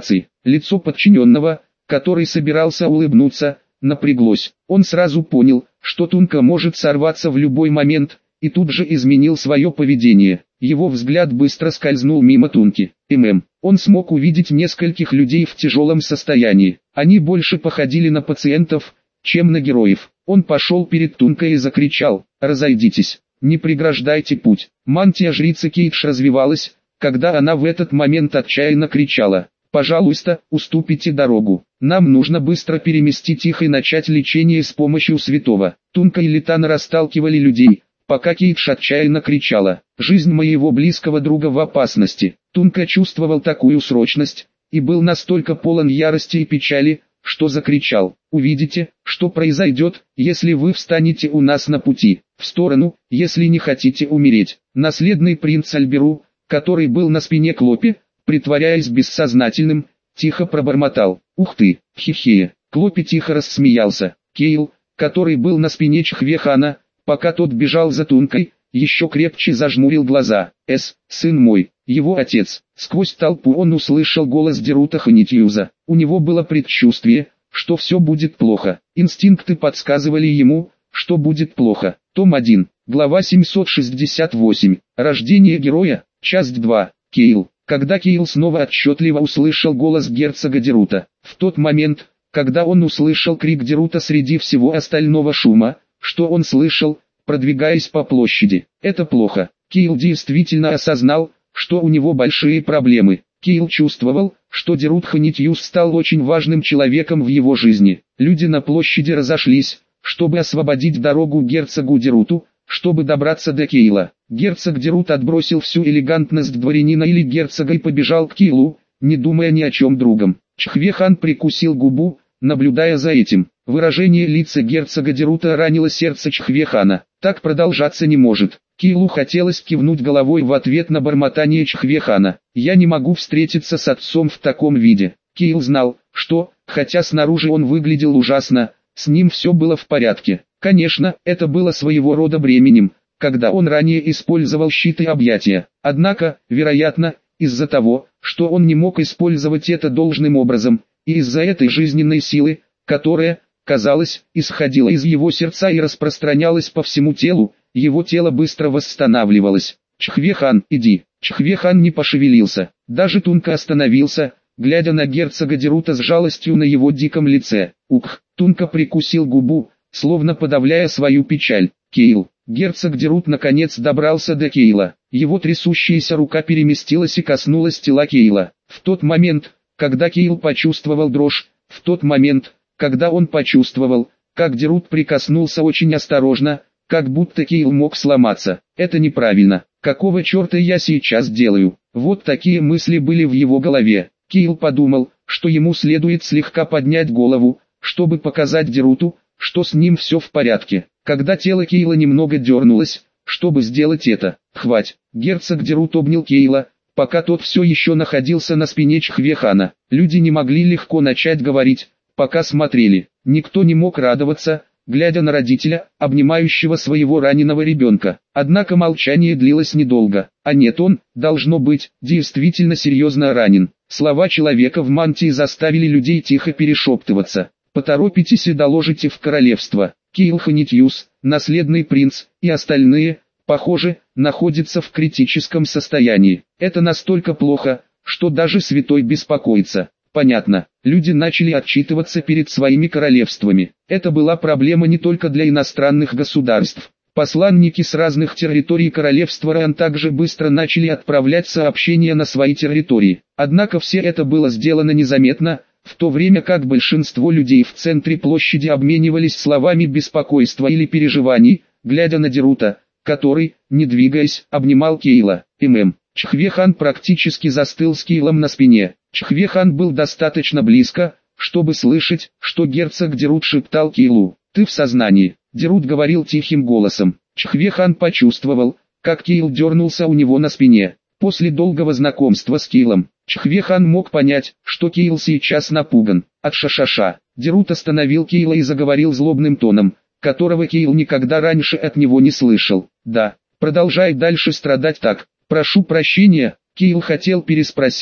Лицо подчиненного, который собирался улыбнуться, напряглось. Он сразу понял, что Тунка может сорваться в любой момент, и тут же изменил свое поведение. Его взгляд быстро скользнул мимо Тунки. ММ. Он смог увидеть нескольких людей в тяжелом состоянии. Они больше походили на пациентов, чем на героев. Он пошел перед Тункой и закричал: «Разойдитесь, не преграждайте путь». Мантия жрицы Кейдж развивалась, когда она в этот момент отчаянно кричала: «Пожалуйста, уступите дорогу. Нам нужно быстро переместить их и начать лечение с помощью святого». Тунка и Литана расталкивали людей, пока Кейдж отчаянно кричала: «Жизнь моего близкого друга в опасности». Тунка чувствовал такую срочность, и был настолько полон ярости и печали, что закричал: «Увидите, что произойдет, если вы встанете у нас на пути. В сторону, если не хотите умереть». Наследный принц Альберу, который был на спине Клопи, притворяясь бессознательным, тихо пробормотал: «Ух ты, хе-хе». Клопи тихо рассмеялся. Кейл, который был на спине Чхвехана, пока тот бежал за Тункой, еще крепче зажмурил глаза. «С, сын мой, его отец». Сквозь толпу он услышал голос Дерута Ханитьюза. У него было предчувствие, что все будет плохо. Инстинкты подсказывали ему, что будет плохо. Том один, глава семьсот шестьдесят восемь. Рождение героя, часть два. Кейл. Когда Кейл снова отчетливо услышал голос герцога Дерута, в тот момент, когда он услышал крик Дерута среди всего остального шума, что он слышал, продвигаясь по площади. Это плохо. Кейл действительно осознал, что у него большие проблемы. Кейл чувствовал, что Дерут Ханитьюс стал очень важным человеком в его жизни. Люди на площади разошлись, чтобы освободить дорогу герцогу Деруту, чтобы добраться до Кейла. Герцог Дерут отбросил всю элегантность дворянина или герцога и побежал к Кейлу, не думая ни о чем другом. Чхвехан прикусил губу, наблюдая за этим. Выражение лица герцога Дерута ранило сердце Чхвехана. Так продолжаться не может. Кейлу хотелось кивнуть головой в ответ на бормотание Чхвехана. «Я не могу встретиться с отцом в таком виде». Кейл знал, что, хотя снаружи он выглядел ужасно, с ним все было в порядке. Конечно, это было своего рода бременем, когда он ранее использовал щит и объятия. Однако, вероятно, из-за того, что он не мог использовать это должным образом, и из-за этой жизненной силы, которая, казалось, исходила из его сердца и распространялась по всему телу, его тело быстро восстанавливалось. «Чхвехан, иди». Чхвехан не пошевелился. Даже Тунка остановился, глядя на герцога Дерута с жалостью на его диком лице. Ух, Тунка прикусил губу, словно подавляя свою печаль. «Кейл». Герцог Дерут наконец добрался до Кейла. Его трясущаяся рука переместилась и коснулась тела Кейла. В тот момент, когда Кейл почувствовал дрожь, в тот момент, когда он почувствовал, как Дерут прикоснулся очень осторожно, как будто Кейл мог сломаться. Это неправильно. Какого черта я сейчас делаю? Вот такие мысли были в его голове. Кейл подумал, что ему следует слегка поднять голову, чтобы показать Деруту, что с ним все в порядке. Когда тело Кейла немного дернулось, чтобы сделать это, хвать, герцог Дерут обнял Кейла, пока тот все еще находился на спине Чхвехана. Люди не могли легко начать говорить, пока смотрели. Никто не мог радоваться, глядя на родителя, обнимающего своего раненого ребенка. Однако молчание длилось недолго. А нет, он, должно быть, действительно серьезно ранен. Слова человека в мантии заставили людей тихо перешептываться. «Поторопитесь и доложите в королевство». Кейл Ханитьюс, наследный принц, и остальные, похоже, находятся в критическом состоянии. Это настолько плохо, что даже святой беспокоится. Понятно, люди начали отчитываться перед своими королевствами. Это была проблема не только для иностранных государств. Посланники с разных территорий королевства Ран также быстро начали отправлять сообщения на свои территории. Однако все это было сделано незаметно, в то время как большинство людей в центре площади обменивались словами беспокойства или переживаний, глядя на Дерута, который, не двигаясь, обнимал Кейла. ММ. Чхвехан практически застыл с Кейлом на спине. Чхвехан был достаточно близко, чтобы слышать, что герцог Дерут шептал Кейлу: «Ты в сознании». Дерут говорил тихим голосом. Чхвехан почувствовал, как Кейл дернулся у него на спине. После долгого знакомства с Кейлом, Чхвехан мог понять, что Кейл сейчас напуган. От шашаша. Дерут остановил Кейла и заговорил злобным тоном, которого Кейл никогда раньше от него не слышал. «Да, продолжай дальше страдать так. Прошу прощения». Кейл хотел переспросить,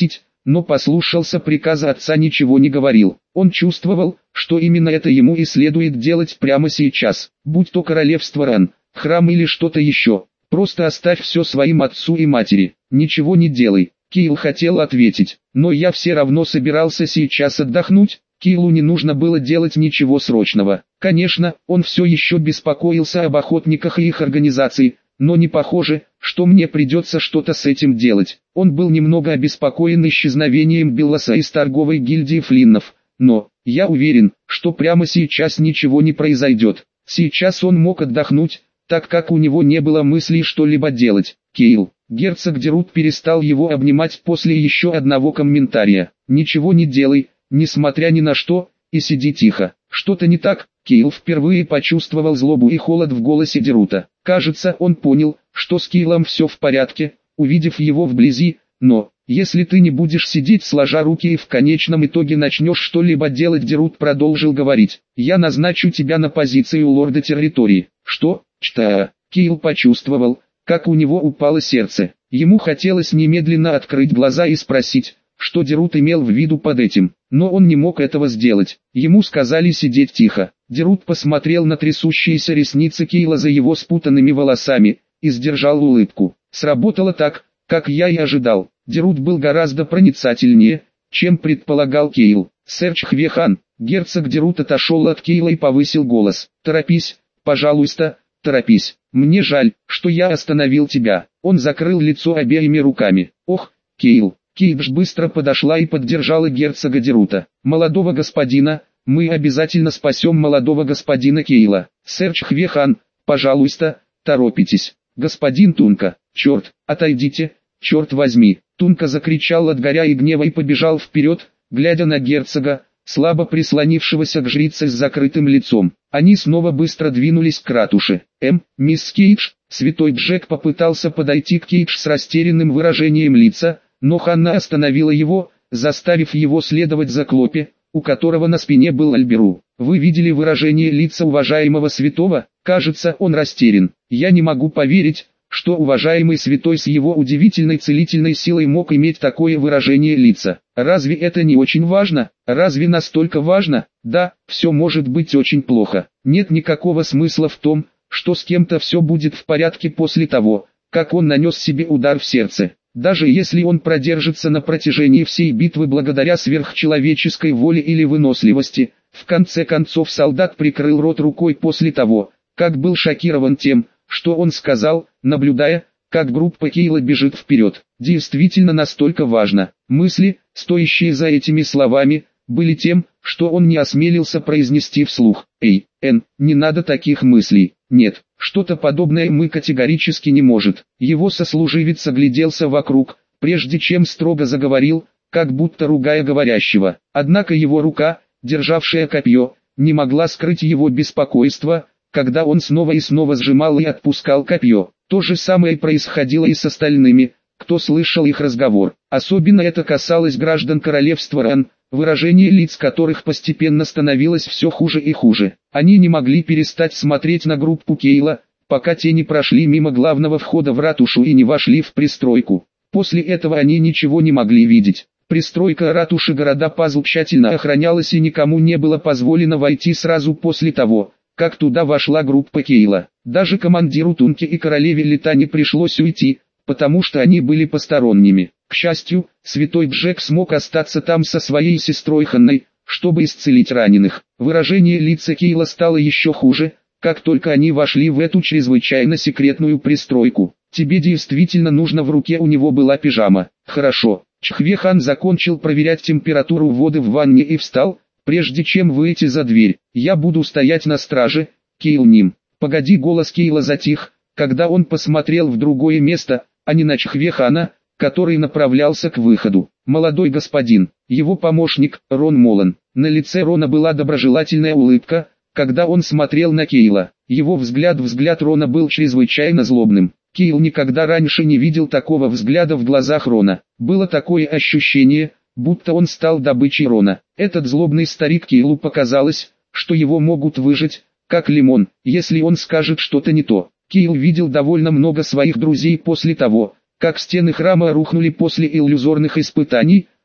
но послушался приказа отца, ничего не говорил. Он чувствовал, что именно это ему и следует делать прямо сейчас, будь то королевство Ран, храм или что-то еще. Просто оставь все своим отцу и матери, ничего не делай. Кайл хотел ответить, но я все равно собирался сейчас отдохнуть. Кайлу не нужно было делать ничего срочного. Конечно, он все еще беспокоился об охотниках и их организации, но не похоже, что мне придется что-то с этим делать. Он был немного обеспокоен исчезновением Белласа из торговой гильдии Флиннов, но, я уверен, что прямо сейчас ничего не произойдет. Сейчас он мог отдохнуть, так как у него не было мыслей что-либо делать. Кайл, герцог Дерут перестал его обнимать после еще одного комментария. Ничего не делай, несмотря ни на что, и сиди тихо. Что-то не так? Кайл впервые почувствовал злобу и холод в голосе Дерута. Кажется, он понял, что с Кайлом все в порядке, увидев его вблизи, но, если ты не будешь сидеть сложа руки и в конечном итоге начнешь что-либо делать, Дерут продолжил говорить, я назначу тебя на позицию лорда территории. Что? Чта. Кайл почувствовал, как у него упало сердце. Ему хотелось немедленно открыть глаза и спросить, что Дерут имел в виду под этим, но он не мог этого сделать. Ему сказали сидеть тихо. Дерут посмотрел на трясущиеся ресницы Кайла за его спутанными волосами и сдержал улыбку. Сработало так, как я и ожидал. Дерут был гораздо проницательнее, чем предполагал Кайл. Сэр Чхвехан, герцог Дерут отошел от Кайла и повысил голос. Торопись, пожалуйста, торопись. Мне жаль, что я остановил тебя. Он закрыл лицо обеими руками. Ох, Кайл. Кейдж быстро подошла и поддержала герцога Дерута. «Молодого господина, мы обязательно спасем молодого господина Кейла. Сэр Чхвехан, пожалуйста, торопитесь. Господин Тунка, черт, отойдите, черт возьми». Тунка закричал от горя и гнева и побежал вперед, глядя на герцога, слабо прислонившегося к жрице с закрытым лицом. Они снова быстро двинулись к ратуше. «Эм, мисс Кейдж», святой Джек попытался подойти к Кейдж с растерянным выражением лица, но Ханна остановила его, заставив его следовать за Клопи, у которого на спине был Альберу. «Вы видели выражение лица уважаемого святого? Кажется, он растерян. Я не могу поверить, что уважаемый святой с его удивительной целительной силой мог иметь такое выражение лица. Разве это не очень важно? Разве настолько важно? Да, все может быть очень плохо. Нет никакого смысла в том, что с кем-то все будет в порядке после того, как он нанес себе удар в сердце. Даже если он продержится на протяжении всей битвы благодаря сверхчеловеческой воле или выносливости, в конце концов солдат прикрыл рот рукой после того, как был шокирован тем, что он сказал, наблюдая, как группа Кейла бежит вперед. Действительно настолько важно. Мысли, стоящие за этими словами, были тем, что он не осмелился произнести вслух. «Эй, Эн, не надо таких мыслей. Нет, что-то подобное мы категорически не может». Его сослуживец огляделся вокруг, прежде чем строго заговорил, как будто ругая говорящего. Однако его рука, державшая копье, не могла скрыть его беспокойство, когда он снова и снова сжимал и отпускал копье. То же самое происходило и с остальными, кто слышал их разговор. Особенно это касалось граждан королевства Ран, выражение лиц которых постепенно становилось все хуже и хуже. Они не могли перестать смотреть на группу Кейла, пока те не прошли мимо главного входа в ратушу и не вошли в пристройку. После этого они ничего не могли видеть. Пристройка ратуши города Пазл тщательно охранялась и никому не было позволено войти сразу после того, как туда вошла группа Кейла. Даже командиру Тунки и королеве Литане пришлось уйти, потому что они были посторонними. К счастью, святой Джек смог остаться там со своей сестрой Ханной, чтобы исцелить раненых. Выражение лица Кейла стало еще хуже, как только они вошли в эту чрезвычайно секретную пристройку. «Тебе действительно нужно», в руке у него была пижама. «Хорошо». Чхвехан закончил проверять температуру воды в ванне и встал, прежде чем выйти за дверь. «Я буду стоять на страже, Кейл Ним». «Погоди», голос Кейла затих, когда он посмотрел в другое место, а не на Чхвехана, который направлялся к выходу. «Молодой господин», его помощник, Рон Молан. На лице Рона была доброжелательная улыбка, когда он смотрел на Кейла. Его взгляд взгляд Рона был чрезвычайно злобным. Кейл никогда раньше не видел такого взгляда в глазах Рона. Было такое ощущение, будто он стал добычей Рона. Этот злобный старик Кейлу показалось, что его могут выжать, как лимон, если он скажет что-то не то. Кейл видел довольно много своих друзей после того, как стены храма рухнули после иллюзорных испытаний,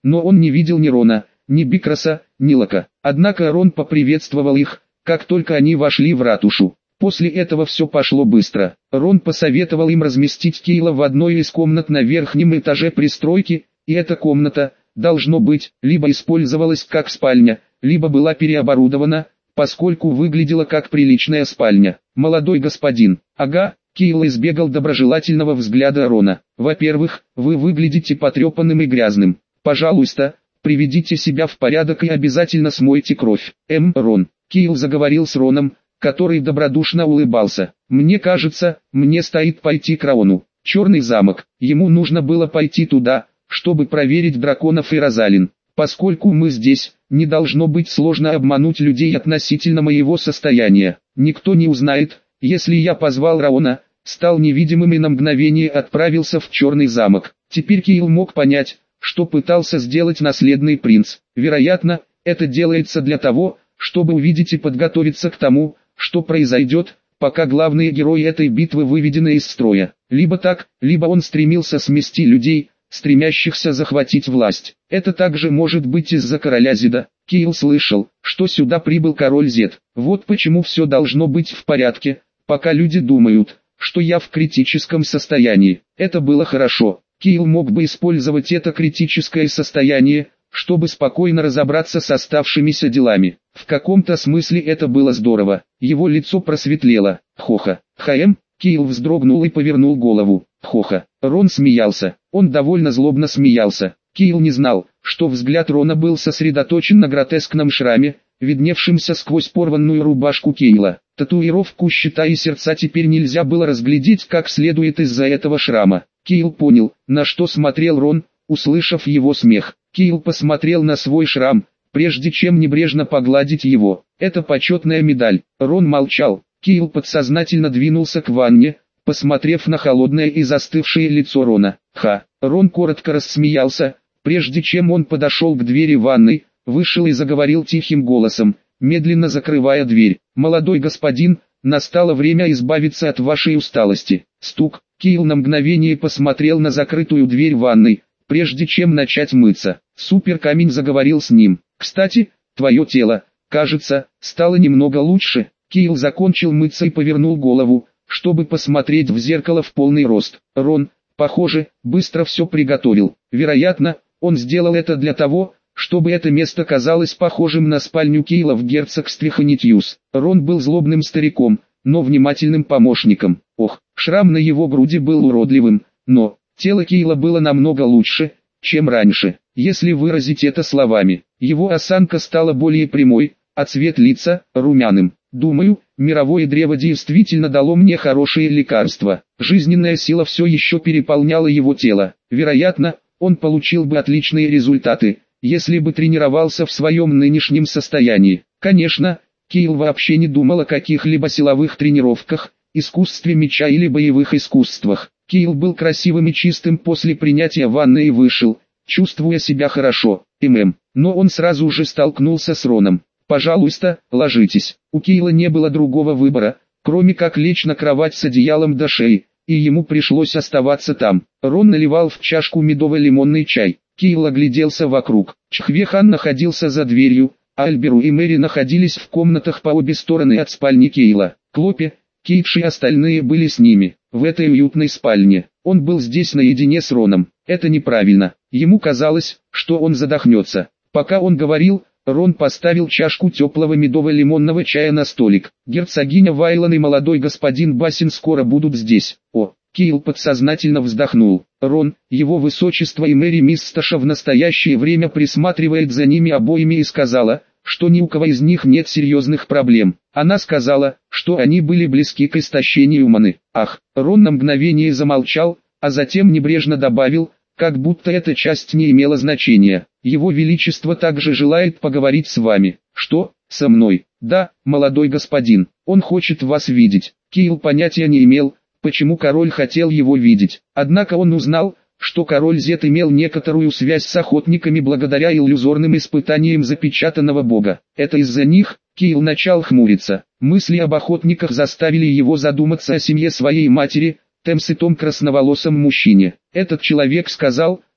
но он не видел ни Рона, ни Бикраса, ни Лока. Однако Рон поприветствовал их, как только они вошли в ратушу. После этого все пошло быстро. Рон посоветовал им разместить Кейла в одной из комнат на верхнем этаже пристройки, и эта комната, должно быть, либо использовалась как спальня, либо была переоборудована, поскольку выглядела как приличная спальня. «Молодой господин». «Ага». Кейл избегал доброжелательного взгляда Рона. «Во-первых, вы выглядите потрепанным и грязным. Пожалуйста, приведите себя в порядок и обязательно смойте кровь». «Эм, Рон». Кейл заговорил с Роном, который добродушно улыбался. «Мне кажется, мне стоит пойти к Раону. Черный замок. Ему нужно было пойти туда, чтобы проверить драконов и Розалин. Поскольку мы здесь, не должно быть сложно обмануть людей относительно моего состояния. Никто не узнает, если я позвал Раона, стал невидимым и на мгновение отправился в Черный замок». Теперь Кейл мог понять, что пытался сделать наследный принц. Вероятно, это делается для того, чтобы увидеть и подготовиться к тому, что произойдет, пока главные герои этой битвы выведены из строя. Либо так, либо он стремился смести людей, стремящихся захватить власть. Это также может быть из-за короля Зеда. Кейл слышал, что сюда прибыл король Зед. Вот почему все должно быть в порядке, пока люди думают, что я в критическом состоянии. Это было хорошо. Кейл мог бы использовать это критическое состояние, чтобы спокойно разобраться с оставшимися делами. В каком-то смысле это было здорово. Его лицо просветлело. «Хоха». «Хаэм». Кейл вздрогнул и повернул голову. «Хоха». Рон смеялся. Он довольно злобно смеялся. Кейл не знал, что взгляд Рона был сосредоточен на гротескном шраме, видневшемся сквозь порванную рубашку Кейла. Татуировку щита и сердца теперь нельзя было разглядеть как следует из-за этого шрама. Кейл понял, на что смотрел Рон, услышав его смех. Кейл посмотрел на свой шрам, прежде чем небрежно погладить его. «Это почетная медаль». Рон молчал. Кейл подсознательно двинулся к ванне, посмотрев на холодное и застывшее лицо Рона. «Ха!» Рон коротко рассмеялся, прежде чем он подошел к двери ванной, вышел и заговорил тихим голосом, медленно закрывая дверь. «Молодой господин, настало время избавиться от вашей усталости». Стук. Кейл на мгновение посмотрел на закрытую дверь ванной, прежде чем начать мыться. Суперкамень заговорил с ним. «Кстати, твое тело, кажется, стало немного лучше». Кейл закончил мыться и повернул голову, чтобы посмотреть в зеркало в полный рост. Рон, похоже, быстро все приготовил. Вероятно, он сделал это для того, чтобы это место казалось похожим на спальню Кейла в герцогстве Ханитьюс. Рон был злобным стариком, но внимательным помощником. Ох, шрам на его груди был уродливым, но тело Кейла было намного лучше, чем раньше. Если выразить это словами, его осанка стала более прямой, а цвет лица – румяным. Думаю, мировое древо действительно дало мне хорошее лекарство. Жизненная сила все еще переполняла его тело. Вероятно, он получил бы отличные результаты, если бы тренировался в своем нынешнем состоянии. Конечно, Кейл вообще не думал о каких-либо силовых тренировках, искусстве меча или боевых искусствах. Кейл был красивым и чистым после принятия ванны и вышел, чувствуя себя хорошо. ММ. Но он сразу же столкнулся с Роном. «Пожалуйста, ложитесь». У Кейла не было другого выбора, кроме как лечь на кровать с одеялом до шеи, и ему пришлось оставаться там. Рон наливал в чашку медово-лимонный чай. Кейл огляделся вокруг. Чхвехан находился за дверью, а Альберу и Мэри находились в комнатах по обе стороны от спальни Кейла. Клопе, Кейдж и остальные были с ними. В этой уютной спальне. Он был здесь наедине с Роном. Это неправильно. Ему казалось, что он задохнется. Пока он говорил, Рон поставил чашку теплого медово-лимонного чая на столик. «Герцогиня Вайлан и молодой господин Бассин скоро будут здесь». О, Кейл подсознательно вздохнул. Рон, его высочество и Мэри Миссташа в настоящее время присматривает за ними обоими и сказала, что ни у кого из них нет серьезных проблем. Она сказала, что они были близки к истощению маны. Ах, Рон на мгновение замолчал, а затем небрежно добавил, как будто эта часть не имела значения. «Его Величество также желает поговорить с вами». «Что, со мной?» «Да, молодой господин, он хочет вас видеть». Кейл понятия не имел, почему король хотел его видеть. Однако он узнал, что король Зет имел некоторую связь с охотниками благодаря иллюзорным испытаниям запечатанного бога. Это из-за них, Кейл начал хмуриться. Мысли об охотниках заставили его задуматься о семье своей матери, тем сытом красноволосом мужчине. Этот человек сказал,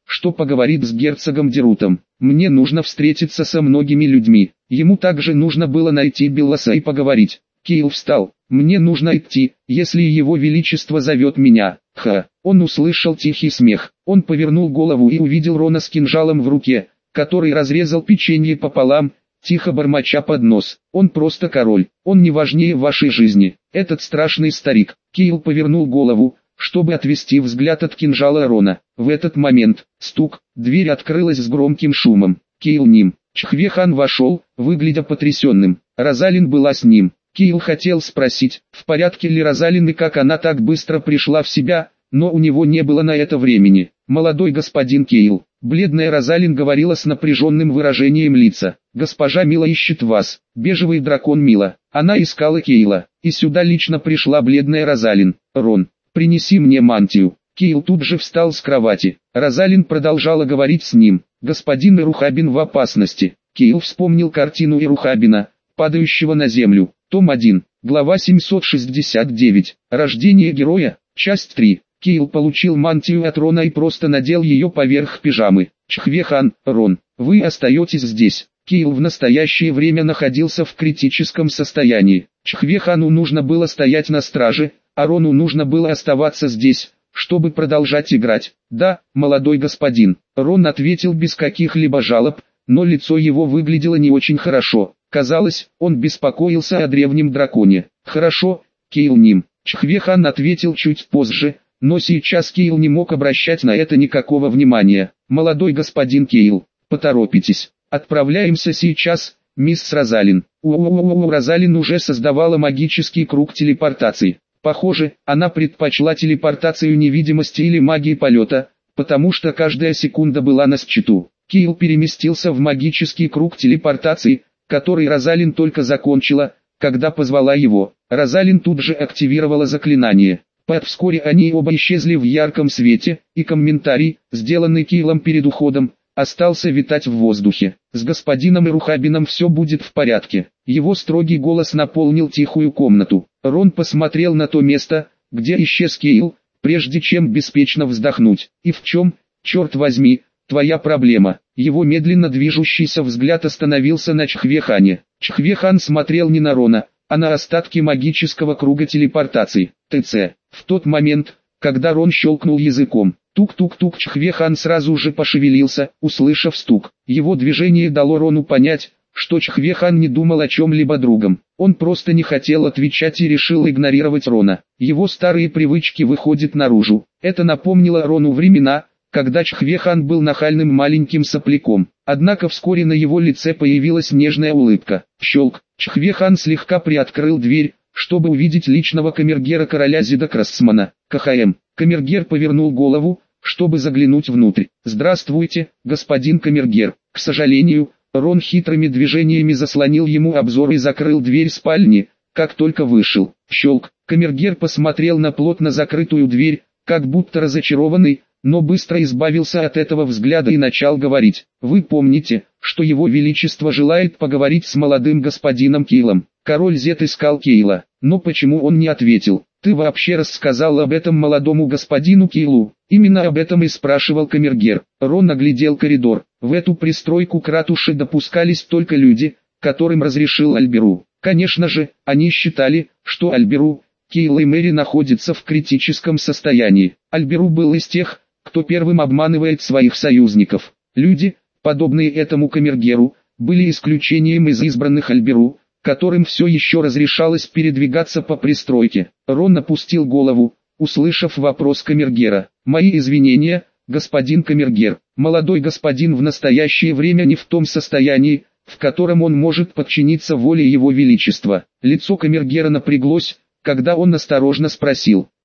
что поговорит с герцогом Дерутом. Мне нужно встретиться со многими людьми. Ему также нужно было найти Белласа и поговорить. Кейл встал. Мне нужно идти, если его величество зовет меня. Ха. Он услышал тихий смех. Он повернул голову и увидел Рона с кинжалом в руке, который разрезал печенье пополам, тихо бормоча под нос. Он просто король. Он не важнее вашей жизни. Этот страшный старик. Кейл повернул голову, чтобы отвести взгляд от кинжала Рона. В этот момент, стук, дверь открылась с громким шумом. Кейл Ним. Чхве-хан вошел, выглядя потрясенным. Розалин была с ним. Кейл хотел спросить, в порядке ли Розалин и как она так быстро пришла в себя, но у него не было на это времени. «Молодой господин Кейл», бледная Розалин говорила с напряженным выражением лица. «Госпожа Мила ищет вас, бежевый дракон Мила». Она искала Кейла, и сюда лично пришла бледная Розалин. «Рон, принеси мне мантию». Кейл тут же встал с кровати. Розалин продолжала говорить с ним. «Господин Ирухабин в опасности». Кейл вспомнил картину Ирухабина, падающего на землю. Том один, глава семьсот шестьдесят девять. Рождение героя, часть три. Кейл получил мантию от Рона и просто надел ее поверх пижамы. Чхве-хан, Рон, вы остаетесь здесь. Кейл в настоящее время находился в критическом состоянии. Чхве-хану нужно было стоять на страже, а Рону нужно было оставаться здесь, чтобы продолжать играть. «Да, молодой господин», Рон ответил без каких-либо жалоб, но лицо его выглядело не очень хорошо. Казалось, он беспокоился о древнем драконе. «Хорошо, Кейл Ним», Чхве-хан ответил чуть позже, но сейчас Кейл не мог обращать на это никакого внимания. «Молодой господин Кейл, поторопитесь. Отправляемся сейчас, мисс Розалин». У-у-у-у, Розалин уже создавала магический круг телепортации. Похоже, она предпочла телепортацию невидимости или магии полета, потому что каждая секунда была на счету. Кейл переместился в магический круг телепортации, который Розалин только закончила, когда позвала его. Розалин тут же активировала заклинание. Под вскоре они оба исчезли в ярком свете, и комментарий, сделанный Кейлом перед уходом, остался витать в воздухе. С господином Ирухабином все будет в порядке. Его строгий голос наполнил тихую комнату. Рон посмотрел на то место, где исчез Кейл, прежде чем беспечно вздохнуть. «И в чем, черт возьми, твоя проблема?» Его медленно движущийся взгляд остановился на Чхве-хане. Чхве-хан смотрел не на Рона, а на остатки магического круга телепортации. ТЦ. В тот момент, когда Рон щелкнул языком, тук-тук-тук, Чхве-хан сразу же пошевелился, услышав стук. Его движение дало Рону понять, что Чхве-хан не думал о чем-либо другом. Он просто не хотел отвечать и решил игнорировать Рона. Его старые привычки выходят наружу. Это напомнило Рону времена, когда Чхве-хан был нахальным маленьким сопляком. Однако вскоре на его лице появилась нежная улыбка. Щелк. Чхве-хан слегка приоткрыл дверь, чтобы увидеть личного камергера короля Зида Красмана. КХМ. Камергер повернул голову, чтобы заглянуть внутрь. «Здравствуйте, господин камергер». К сожалению, Рон хитрыми движениями заслонил ему обзор и закрыл дверь спальни, как только вышел. Щелк. Камергер посмотрел на плотно закрытую дверь, как будто разочарованный, но быстро избавился от этого взгляда и начал говорить. «Вы помните, что его величество желает поговорить с молодым господином Кейлом?» Король Зет искал Кейла, но почему он не ответил? «Ты вообще рассказал об этом молодому господину Кейлу?» Именно об этом и спрашивал камергер. Рон оглядел коридор. В эту пристройку к ратуше допускались только люди, которым разрешил Альберу. Конечно же, они считали, что Альберу, Кейл и Мэри находятся в критическом состоянии. Альберу был из тех, кто первым обманывает своих союзников. Люди, подобные этому камергеру, были исключением из избранных Альберу, которым все еще разрешалось передвигаться по пристройке. Рон опустил голову, услышав вопрос камергера. «Мои извинения, господин камергер. Молодой господин в настоящее время не в том состоянии, в котором он может подчиниться воле его величества». Лицо камергера напряглось, когда он осторожно спросил: